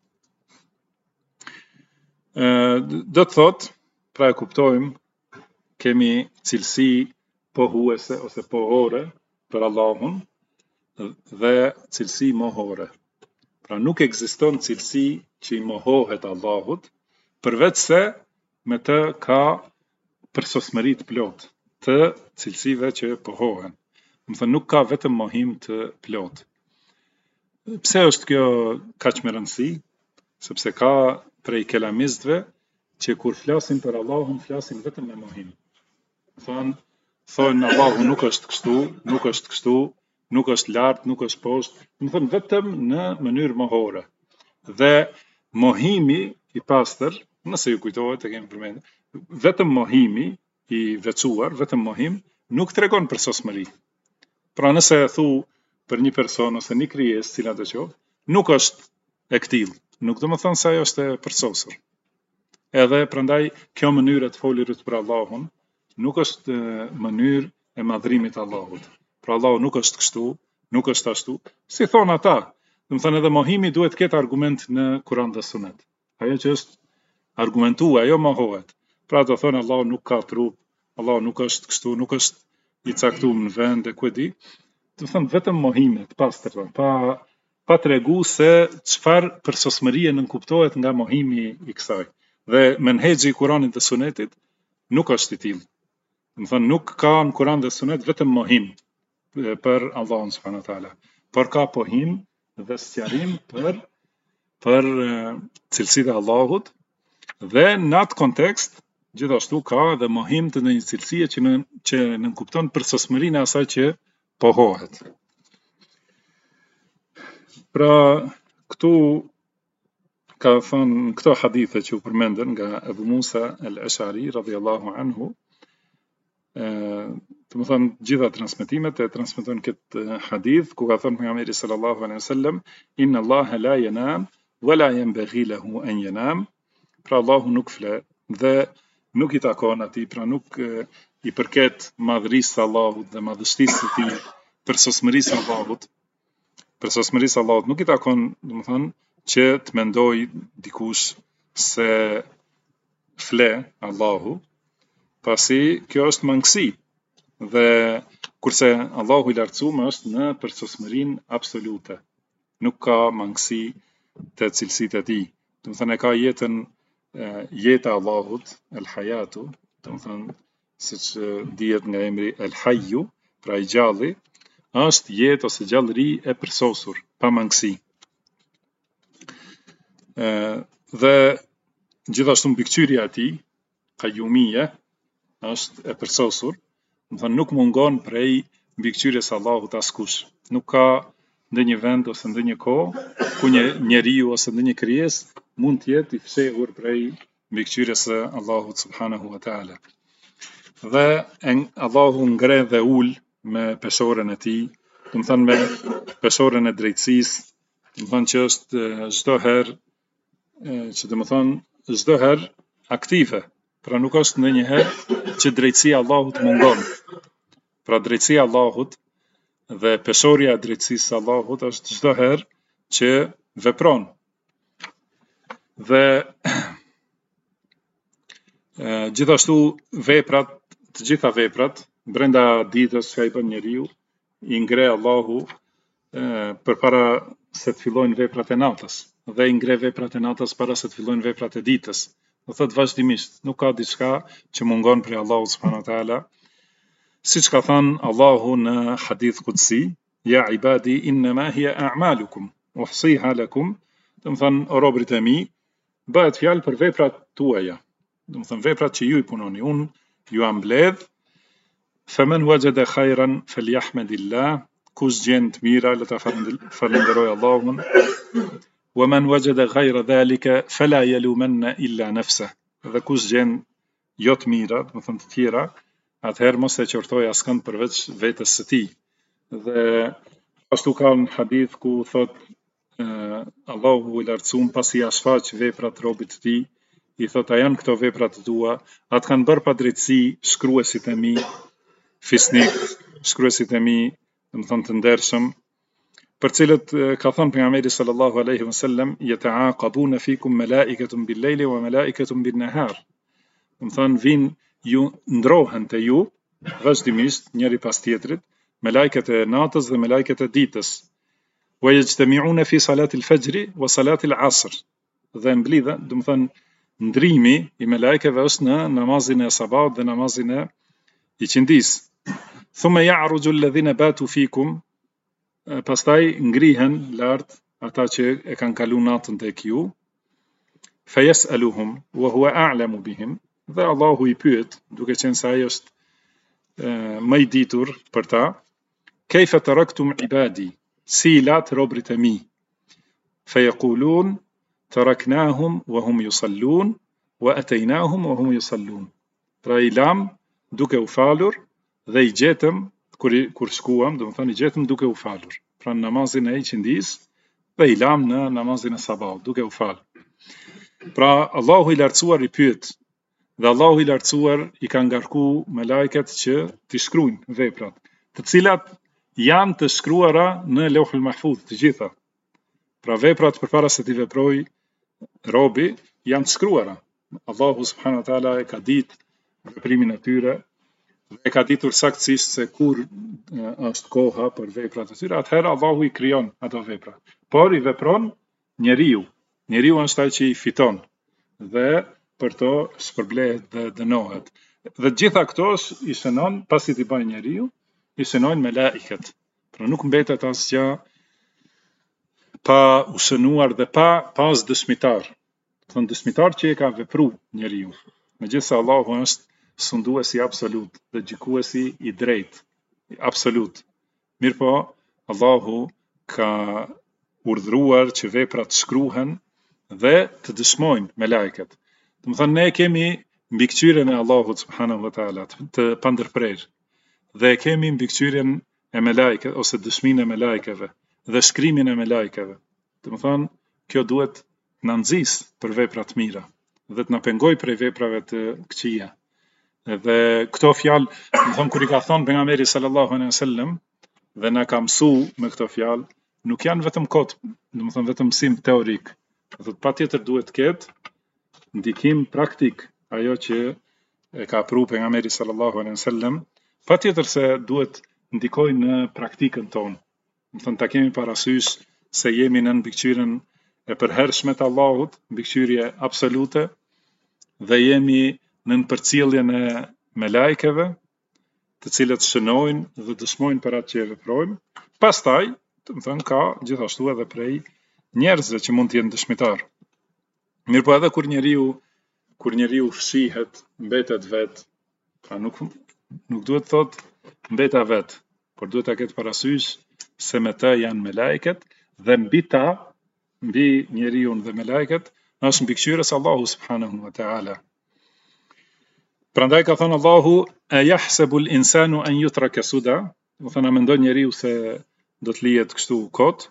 Speaker 2: Do të thot, pra e kuptojmë, kemi cilësi pohuese ose pohore për Allahun dhe cilësi mohore. Pra nuk ekziston cilësi që i mohohet Allahut, përveç se me të ka përsosmëri të plot të cilësive që pohohen. Më thënë nuk ka vetëm mohim të plot. Pse është kjo kaq me rëndësi? Sepse ka prej kelamistëve që kur flasin për Allahun, flasin vetëm me mohim. Thonë Allahu nuk është kështu, nuk është kështu, nuk është lart, nuk është poshtë. Më thënë vetëm në mënyrë mohore. Dhe mohimi i pastër, nëse ju kujtohet e kemi përmendur, vetëm mohimi i veçuar, vetëm mohim nuk tregon për sosmëri. Pra nëse e thu për një person ose një krijesë, cila do qoftë, nuk është e ktill, nuk do të thonë se ajo është e përsosur. Edhe prandaj kjo mënyrë të folirit për Allahun nuk është mënyrë e madhrimit të Allahut. Pra Allahu nuk është kështu, nuk është ashtu, si thon ata. Do të thënë edhe mohimi duhet të ketë argument në Kur'an dhe Sunet. Ajo që është argumentuar, ajo mohohet. Pra do thonë Allahu nuk ka trup, Allahu nuk është kështu, nuk është i caktuar në vend e ku e di. Do të thënë vetëm mohime të pastërta, pa tregu se çfarë përsosmërie nënkuptohet nga mohimi i kësaj. Dhe menhexhi i Kuranit dhe Sunetit nuk është i tillë. Do të thënë nuk ka në Kuran dhe Sunet vetëm mohim për Allahun subhanahu wa taala, por ka pohim dhe sqarim për cilësitë e Allahut, dhe në atë kontekst gjithashtu ka edhe mohim të ndonjë cilësie që nënkupton përsosmërinë e asaj që pohohet. Pra këtu ka thënë këto hadithe që u përmendën nga Abu Musa al-Ash'ari radhiyallahu anhu, të më thënë gjitha transmitimet e transmetojnë këtë hadith, ku ka thënë pejgamberi sallallahu alaihi wasallam, inna Allaha la yanam wala yanbaghi lahu an yanam. Pra Allahu nuk fle dhe nuk i takon atij, pra nuk i përket madhërisë së Allahut dhe madhështisë së tij, përsosmërisë së Allahut. Përsosmërisë së Allahut nuk i takon, do të thënë, që të mendoj dikush se fle Allahu, pasi kjo është mangësi. Dhe kurse Allahu i lartësuar është në përsosmërinë absolute. Nuk ka mangësi të cilësitë e tij. Do të thënë ka jetën, jeta e Allahut, el-hayatu, do të thënë siç dihet nga emri el-hayyu, pra i gjalli, është jetë ose gjallëri e përsosur, pa mangësi. Dhe gjithashtu mbikëqyrja e tij, qayyumiyya, është e përsosur. Do të thënë nuk mungon prej mbikëqyrjes së Allahut askush. Nuk ka ndonjë vend ose ndonjë kohë ku një njeriu ose ndonjë krijesë mund të jetë i fshehur prej mbikëqyrjes së Allahut subhanahu wa taala. Dhe Allahu ngre dhe ul me peshorën e tij, do të thënë me peshorën e drejtësisë, do të thënë që është çdo herë që do të thënë çdo herë aktive. Pra nuk është ndonjëherë që drejtësia e Allahut mungon. Pra drejtësia e Allahut dhe peshorja e drejtësisë së Allahut është çdo herë që vepron. Dhe gjithashtu veprat, të gjitha veprat brenda ditës që ai bën njeriu, i ngre Allahu përpara se të fillojnë veprat e natës, dhe i ngre veprat e natës para se të fillojnë veprat e ditës. Do thot vazhdimisht, nuk ka diçka që mungon prej Allahut subhanahu wa taala. Siç ka thënë Allahu në hadith qudsi, ya ibadi inma hiya a'malukum uhsiha lakum, do të thënë o robërit e mi, bëhet fjalë për veprat tuaja. Do të thënë veprat që ju i punoni, unë ju ambledh. Faman wajada khayran falyahmadillah, kush gjen të mira le ta falenderoj Allahun. Wa man wajada ghayra dhalika fala yalumanna illa nafsah. Dhe kush gjen jo të mira, do të thënë të tjera, atëherë mos e qortoj askënd përveç vetes së tij. Dhe ashtu ka në hadith ku thot Allahu i lartësuar pasi ja shfaq veprat robit të tij, i thot a janë këto veprat të tua, atë kanë bërë pa drejtësi shkruesit e mi, fisnik, shkruesit e mi, do të thënë të ndershëm, për cilët ka thënë pejgamberi sallallahu alaihi wasallam, yata'aqabuna fikum malaikatun bil-layli wa malaikatun bin-nahar. Do të thënë vin ju ndrohen te ju vazhdimisht njëri pas tjetrit, me lajket e natës dhe me lajket e ditës. Wa yajtami'una fi salati al-fajr wa salati al-'asr. Dhe mblidhen, do të thënë ndrimi i me lajkeve është në namazin e sabahut dhe namazin e iqindis. Thumma ya'ruju alladhina batu fikum, pastaj ngrihen lart ata që e kanë kaluar natën tek ju. Fa yas'aluhum wa huwa a'lamu bihim. Dhe Allahu i pyet, duke qenë se ai është më i ditur për ta, kayfa taraktum ibadi, si lat robrit e mi. Fa yaqulun taraknahum wa hum yusallun wa ataynahum wa hum yusallun. Pra i lam duke u falur dhe i gjetëm kur shkuam, do të thonë i gjetëm duke u falur. Pra në namazin e iqindis dhe i lam në namazin e sabahut duke u falur. Pra Allahu i lartësuar i pyet dhe Allahu i lartësuar i ka ngarku me lajket që t'i shkruajnë veprat, të cilat janë të shkruara në Lauhul Mahfuz të gjitha. Pra veprat përpara se t'i veproj robi janë të shkruara. Allahu subhanahu wa taala e ka ditë veprimin e tyre dhe e ka ditur saktësisht se kur është koha për veprat e tyre, atëherë Allahu i krijon ato vepra. Por i vepron njeriu. Njeriu është ai që i fiton dhe për to shpërblehet dhe dënohet. Dhe gjitha këto i shënon, pasi t'i bëjë njeriu, i shënojnë me laiket. Pra nuk mbetet asgjë pa u shënuar dhe pas dëshmitar. Thënë dëshmitar që e ka vepru njeriu. Megjithse Allahu është sunduesi absolut dhe gjykuesi i drejtë, absolut. Mirëpo, Allahu ka urdhëruar që veprat shkruhen dhe të dëshmojnë me lajket. Do të thonë ne kemi mbikëqyrjen e Allahut subhanahu wa taala të pandërprer dhe kemi mbikëqyrjen e melajkeve ose dëshminë e melajkeve dhe shkrimin e melajkeve. Do të thonë kjo duhet na nxis për vepra të mira dhe të na pengoj prej veprave të këqija. Dhe këto fjalë, do të thonë kur i ka thonë pejgamberi sallallahu alaihi wasallam dhe na ka mësuar me këto fjalë, nuk janë vetëm kot, do të thonë vetëm mësim teorik. Do të patjetër duhet të ketë ndikim praktik ajo që e ka pru pejgamberi sallallahu alaihi wasallam, patjetër se duhet ndikoj në praktikën tonë. Do të thonë ta kemi parasysh se jemi në mbikëqyrjen e përhershme të Allahut, mbikëqyrje absolute, dhe jemi në përcjelljen e melajkeve, të cilët shënojnë dhe dëshmojnë për atë që e veprojmë. Pastaj, do të thonë ka gjithashtu edhe prej njerëzve që mund të jenë dëshmitar. Mirëpo edhe kur njeriu fshihet, mbetet vet, pra nuk duhet të thotë mbeta vet, por duhet ta ketë parasysh se me të janë melajket dhe mbi ta, mbi njeriu dhe melajket, është mbikëqyrës Allahu subhanahu wa taala. Prandaj ka thënë Allahu, a yahsabu al-insanu an yutraka suda? Do të thonë a mendon njeriu se do të lihet kështu kot?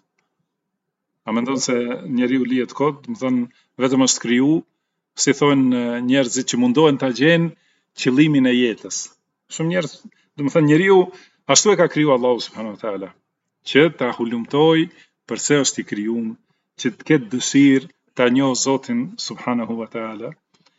Speaker 2: A mendon se njeriu lihet kot? Do të thonë vetëm është kriju, si thonë njerëzit që mundohen ta gjejnë qëllimin e jetës. Shumë njerëz, do të thonë njeriu ashtu e ka kriju Allahu subhanahu wa taala, që ta hulumtoj përse është i krijuar, që të ketë dëshirë ta njohë Zotin subhanahu wa taala.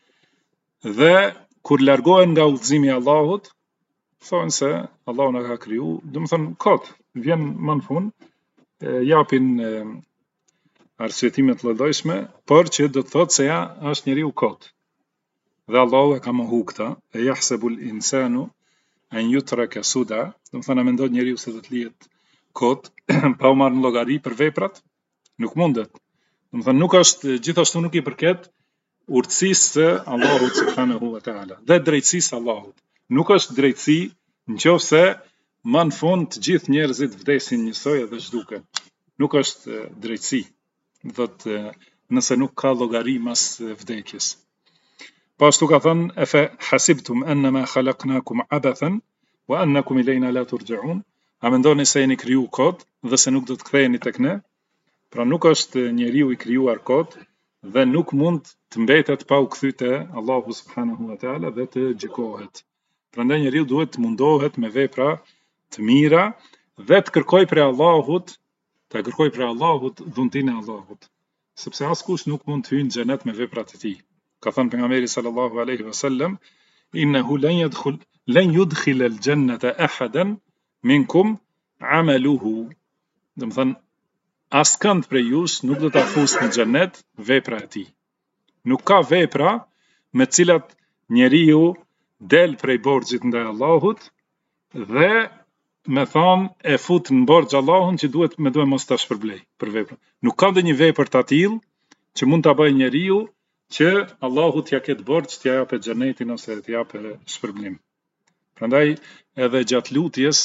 Speaker 2: Dhe kur largohen nga udhëzimi i Allahut, thonë se Allahu na ka kriju, do të thonë kot, vjen më në fund, japin arsyetime të lloj-llojshme, por që do të thotë se ja është njeriu kot. Dhe Allahu e ka mohu këtë, e yahsabul insanu an yutraka suda, do të thonë mendon njeriu se do të lihet kot pa u marrë në llogari për veprat, nuk mundet. Do të thonë nuk është, gjithashtu nuk i përket urtësisë së Allahut subhanahu wa taala dhe drejtësisë Allahut. Nuk është drejtësi nëse më në fund të gjithë njerëzit vdesin njësoj edhe zhduken. Nuk është drejtësi. Thotë nëse nuk ka llogari mas vdekjes. Po ashtu ka thënë efe hasibtum annama khalaqnakum abathan wa annakum ilayna la turja'un. A mendoni se jeni kriju kot dhe se nuk do të ktheheni tek ne? Pra nuk është njeriu i krijuar kot dhe nuk mund të mbetet pa u kthyte Allahu subhanahu wa taala dhe të gjykohet. Prandaj njeriu duhet të mundohet me vepra të mira dhe të kërkoj prej Allahut, dhuntinë e Allahut, sepse askush nuk mund të hyjë në xhenet me veprat e tij. Ka thënë pejgamberi sallallahu alaihi wasallam, innahu lan yudkhil al-jannata ahadan minkum amaluhu. Do të thonë askënd prej jush nuk do ta fusë në xhenet vepra e tij. Nuk ka vepra me të cilat njeriu del prej borxhit ndaj Allahut dhe me thonë e fut në borxh Allahun që duhet mos ta shpërblej për vepra. Nuk ka ndonjë vepër të tillë që mund ta bëjë njeriu që Allahu t'ja ketë borxh t'ja japë xhenetin ose t'ja japë shpërblim. Prandaj edhe gjatë lutjes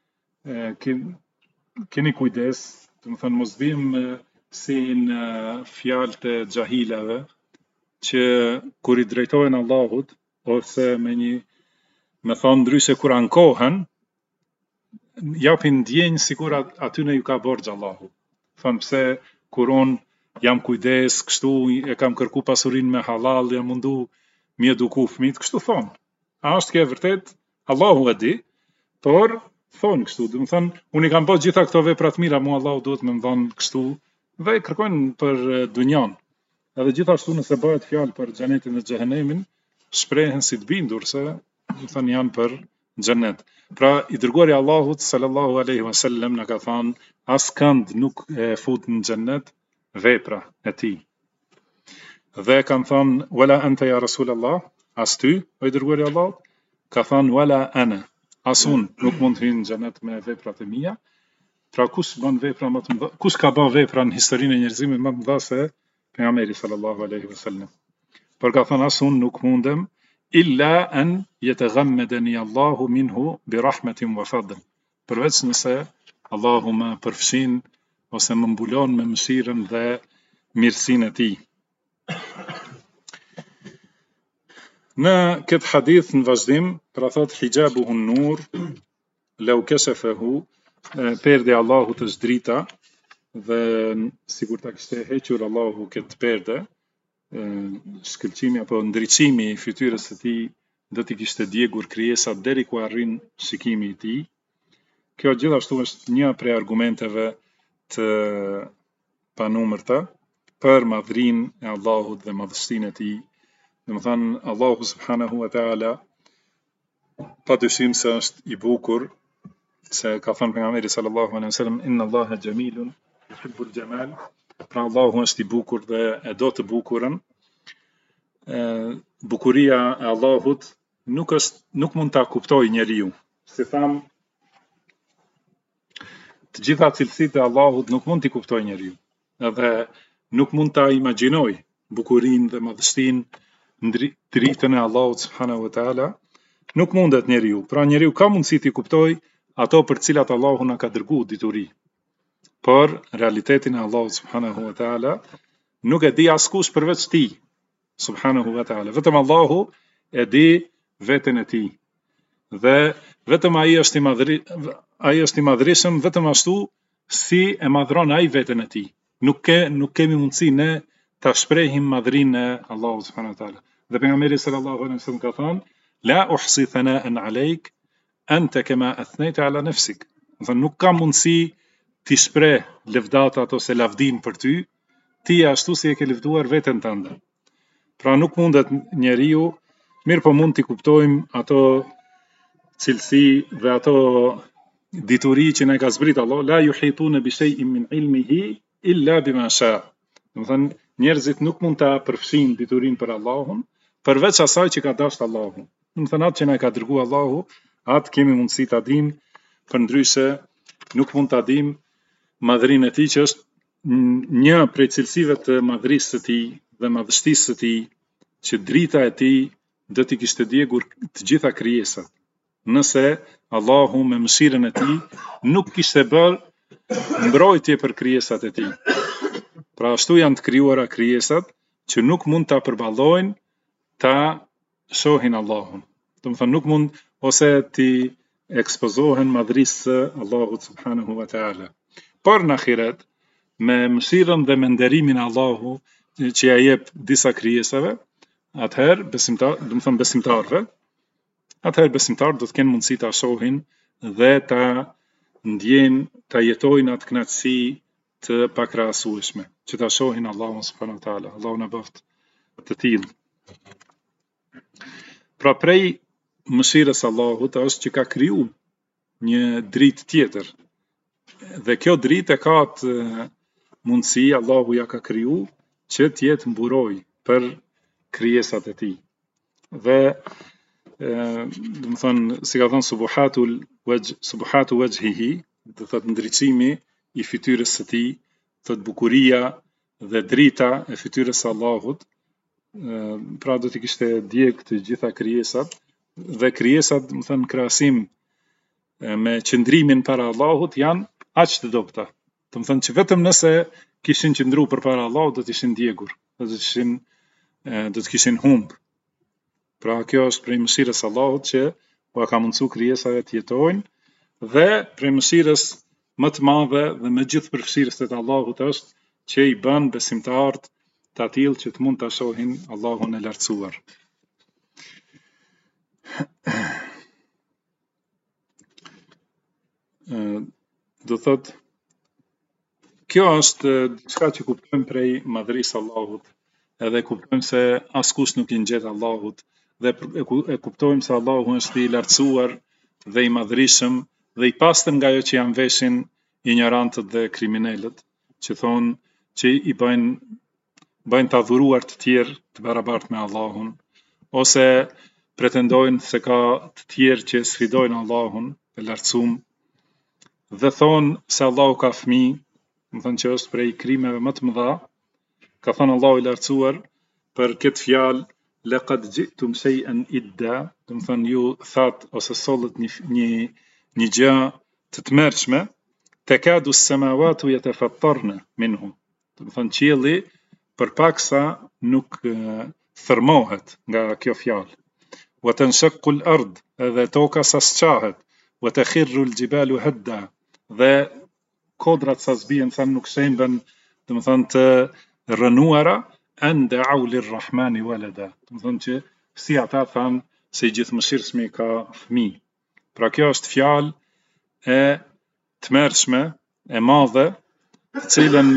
Speaker 2: keni kujdes, do të thonë mos bim si në fjalët e xahilave që kur i drejtohen Allahut ose me një me thonë ndryshe kur ankohen, japin ndjenjë sikur aty në ju ka borxh Allahu. Thonë pse kur unë jam kujdes, kështu e kam kërku pasurinë me halal, jam mundu mi eduku fëmijët, kështu thonë. A është kjo e vërtet? Allahu e di, por thonë kështu, do të thonë, unë i kam bërë gjitha këto vepra të mira, mua Allahu duhet më dhënë kështu, dhe kërkojnë për dunjan. Edhe gjithashtu nëse bëhet fjalë për xhenetin dhe xhehenemin, shprehen si të bindur se do të thonë janë për xhenet. Pra i dërguari Allahut sallallahu alaihi wasallam na ka thënë askënd nuk e fut në xhenet vepra e tij. Dhe kanë thënë wala anta ya Rasulullah, as ty o i dërguari Allahut, ka thënë wala ana, as unë nuk mund të hyj në xhenet me veprat e mia. Pra kush bën vepra më të mëdha, kush ka bën vepra në historinë e njerëzimit më të mëdha se pejgamberi sallallahu alaihi wasallam. Por ka thënë as unë nuk mundem illa an yataghammadani Allahu minhu bi rahmatin wa fadl. Përveç nëse Allahu më përfshin ose më mbulon me mëshirën dhe mirësinë e tij. Në këtë hadith në vazhdim, pra thot hijabuhu nur, law kashafahu, perde Allahut është drita, dhe sikur ta kishte hequr Allahu këtë perde, shkëlqimi apo ndriçimi i fytyrës së tij do t'i kishte djegur krijesat deri ku arrin shikimi i tij. Kjo gjithashtu është një prej argumenteve të panumërta për madhrinë e Allahut dhe madhështinë e tij. Domethënë Allahu subhanahu wa taala padyshim se është i bukur, se ka thënë pejgamberi sallallahu alaihi wasallam inna Allaha jamilun yuhibbul jamal. Pra Allahu është i bukur dhe e do të bukurën. Bukuria e Allahut nuk mund ta kuptoj njeriu. Si tham, të gjitha cilësitë e Allahut nuk mund t'i kuptoj njeriu. Edhe nuk mund ta imagjinoj bukurinë dhe madhështinë, dritën e Allahut subhanahu wa taala, nuk mundet njeriu. Pra njeriu ka mundësi t'i kuptoj ato për cilat Allahu na ka dërguar dituri. Por realitetin e Allahut subhanahu wa taala nuk e di askush përveç tij subhanahu wa taala. Vetëm Allahu e di veten e tij. Dhe vetëm ai është i madhrishëm vetëm ashtu si e madhron ai veten e tij. Nuk kemi mundësi ne ta shprehim madhrinë e Allahut subhanahu wa taala. Dhe pejgamberi sallallahu alaihi wasallam ka thënë la uhsi thana'an alayk anta kama athnayta ala nafsik. Do nuk ka mundësi ti shpreh lëvdatat ose lavdin për ty, ti ashtu si e ke lëvduar veten tënde. Pra nuk mundet njeriu, mirë po mund t'i kuptojmë ato cilësi dhe ato dituri që ne ka zbrit Allah, la yuhituna bi shay'in min ilmihi illa bima sha. Do thënë njerëzit nuk mund ta përfshin diturinë për Allahun përveç asaj që ka dashur Allahu. Do thënë atë që na ka dërguar Allahu, atë kemi mundësi ta dimë, përndryshe nuk mund ta dimë madhrinë e tij që është një prej cilësive të madhrisë së tij dhe madhështisë së tij, që drita e tij do t'i kishte djegur të gjitha krijesat. Nëse Allahu me mëshirën e tij nuk kishte bërë mbrojtje për krijesat e tij. Pra ashtu janë të krijuara krijesat që nuk mund ta përballojnë ta shohin Allahun. Do të thonë nuk mund ose ti ekspozohen madhrisë së Allahut subhanahu wa taala. Por në ahiret, me mëshirën dhe me nderimin e Allahut që ja jep disa krijesave, atëherë besimtarëve, atëherë besimtarët do të kenë mundësi ta shohin dhe ta ndjejnë, ta jetojnë atë kënaqësi të pakrahasueshme, që ta shohin Allahun subhanahu wa taala. Allahu na bëft të tillë. Pra prej mëshirës Allahut është që ka kriju një dritë tjetër. Dhe kjo dritë e ka të mundësi, Allahu ja ka kriju që t'jetë mburoj për krijesat e tij. Dhe do të thonë, si ka thënë subuhatu wajhihi, do thotë ndriçimi i fytyrës së tij, thotë bukuria dhe drita e fytyrës së Allahut, pra do t'i kishte djeg të gjitha krijesat, dhe krijesat, do të thonë, në krahasim me qëndrimin para Allahut janë aq të dobta. Do të thonë që vetëm nëse kishin qëndruar përpara Allahut do të ishin djegur, do të kishin humb. Pra kjo është prej mëshirës Allahut që ku ka mundsu krijesave të jetojnë, dhe prej mëshirës më të madhe dhe me gjithë përfshirës të Allahut është që i bën besimtarët të atill që të mund të shohin Allahun e lartësuar. Do thot, kjo është diçka që kuptojmë prej madhërisë Allahut, edhe kuptojmë se askush nuk i ngjet Allahut, dhe e kuptojmë se Allahu është i lartësuar dhe i madhërisëm dhe i pastër nga ajo që janë veshin ignorantët dhe kriminalët, që thonë që i bëjnë të adhuruar të tjerë të barabartë me Allahun, ose pretendojnë se ka të tjerë që sfidojnë Allahun e lartësuar, dhe thonë se Allahu ka fëmijë, më thënë që është prej krimeve më të mëdha. Ka thënë Allahu i lartësuar për këtë fjalë, laqad ji'tum shay'an idda, do të thënë ju that ose sollët një gjë të tmerrshme, takadu as-samawati yatafattarna minhu, do të thënë qielli përpaksa nuk thërmohet nga kjo fjalë. Wa tanshaqqu al-ard, edhe toka sa sqahet, wa takhirru al-jibalu hadda, dhe kodrat sa zbien sa nuk shemben, do të thënë të rënuara, an da'u lir-rahmani walada, do të thënë që si ata thanë se i gjithëmëshirshmi ka fëmijë. Pra kjo është fjalë e tmerrshme, e madhe, të cilën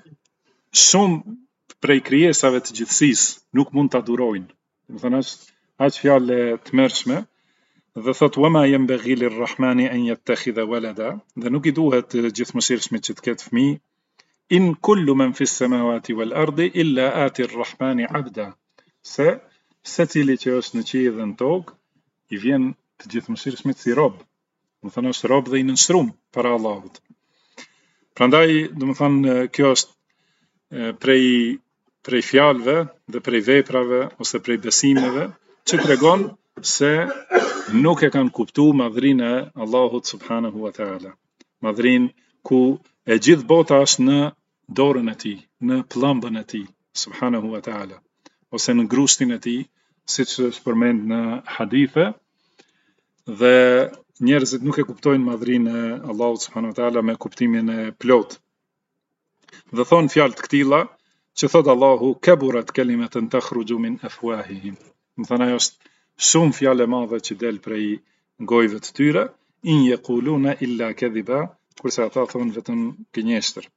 Speaker 2: shumë prej krijesave të gjithësisë nuk mund ta durojnë. Do të thënë është aq fjalë e tmerrshme, dhe thot wama yanbaghi lir-rahmani an yattakhidha walada, dhe nuk i duhet gjithëmëshirshmit që të ketë fëmijë. In kullu man fi s-samawati wal ardi illa ati ar-rahmani abda, se secili që është në qiell dhe në tokë i vjen të gjithëmëshirshmit si rob, do të thënë është rob dhe i nënshtruar para Allahut. Prandaj, do të thënë kjo është prej fjalëve dhe prej veprave ose prej besimeve që tregon se nuk e kanë kuptuar madhrinë e Allahut subhanahu wa taala. Madhrinë ku e gjithë bota është në dorën e tij, në pllëmbën e tij subhanahu wa taala, ose në grushtin e tij, siç është përmend në hadithe, dhe njerëzit nuk e kuptojnë madhrinë e Allahut subhanahu wa taala me kuptimin e plot. Dhe thonë fjalë të këtilla që thot Allahu kaburat kalimatan takhruju min afwahihim. Do thënë ajo është shumë fjalë e madhe që del prej gojëve të tyre, in yaquluna illa kadhiba, kurse ata thonë vetëm gënjeshtër.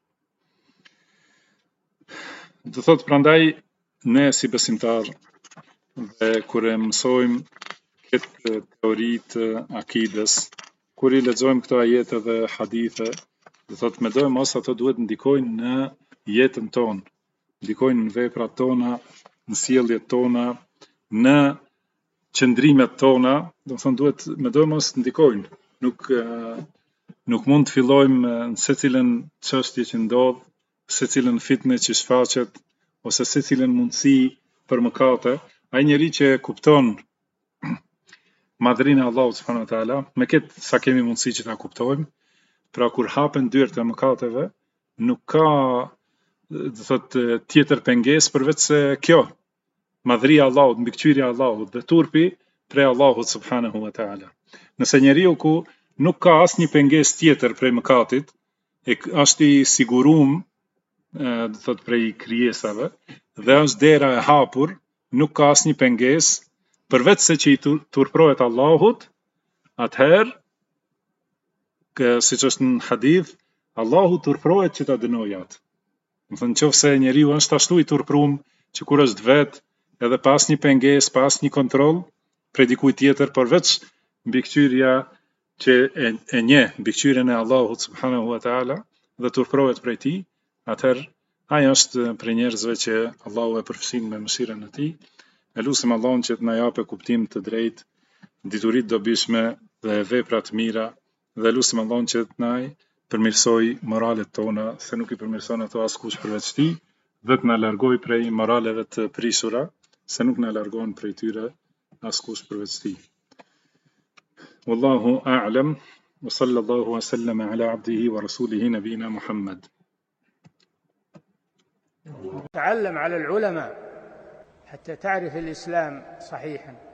Speaker 2: Do thot prandaj ne si besimtar dhe kur e mësojmë këtë teori të akides, kur i lexojmë këto ajete dhe hadithe, do thot mendojmë mos ato duhet ndikojnë në jetën tonë, ndikojnë në veprat tona, në sjelljet tona, në qëndrimet tona, do të thonë duhet mendojmë mos ndikojnë. Nuk mund të fillojmë në secilën çështje që ndodh, secilën fitnë që shfaqet, ose secilën mundësi për mëkate. Ai njeri që kupton madhrinë e Allahut subhanahu wa taala, me këtë sa kemi mundësi që ta kuptojmë, pra kur hapen dyert e mëkateve, nuk ka, do thot, tjetër pengesë përveç se kjo, madhria e Allahut, mbikëqyrja e Allahut dhe turpi prej Allahut subhanahu wa taala. Nëse njeriu ku nuk ka asnjë pengesë tjetër prej mëkatit, është i siguruar, do thot, prej krijesave, dhe është dera e hapur, nuk ka asnjë pengesë përveç se që i turprohet Allahut, atëherë, siç është në hadith, Allahu turprohet që ta dënojë atë. Do thënë nëse njeriu është ashtu i turpruar që kur është vet, edhe pas një pengesë, pas një kontroll prej dikujt tjetër, përveç mbikëqyrja që e njeh, mbikëqyrjen e Allahut subhanahu wa taala, dhe turprohet prej tij, atëherë ai është prej njerëzve që Allahu e përfshin me mëshirën e tij. E lutim Allahun që të na japë kuptim të drejtë, dituri të dobishme dhe vepra të mira, dhe lutim Allahun që të na përmirësoj moralet tona, se nuk i përmirëson ato askush përveç tij, dhe të na largoj prej moraleve të prishura, se nuk na largon prej tyre askush përveç tij. Wallahu a'lam, wa sallallahu wa sallama ala abdihi wa rasulihi nabina Muhammad.
Speaker 1: تعلم على العلماء حتى تعرف الإسلام صحيحا.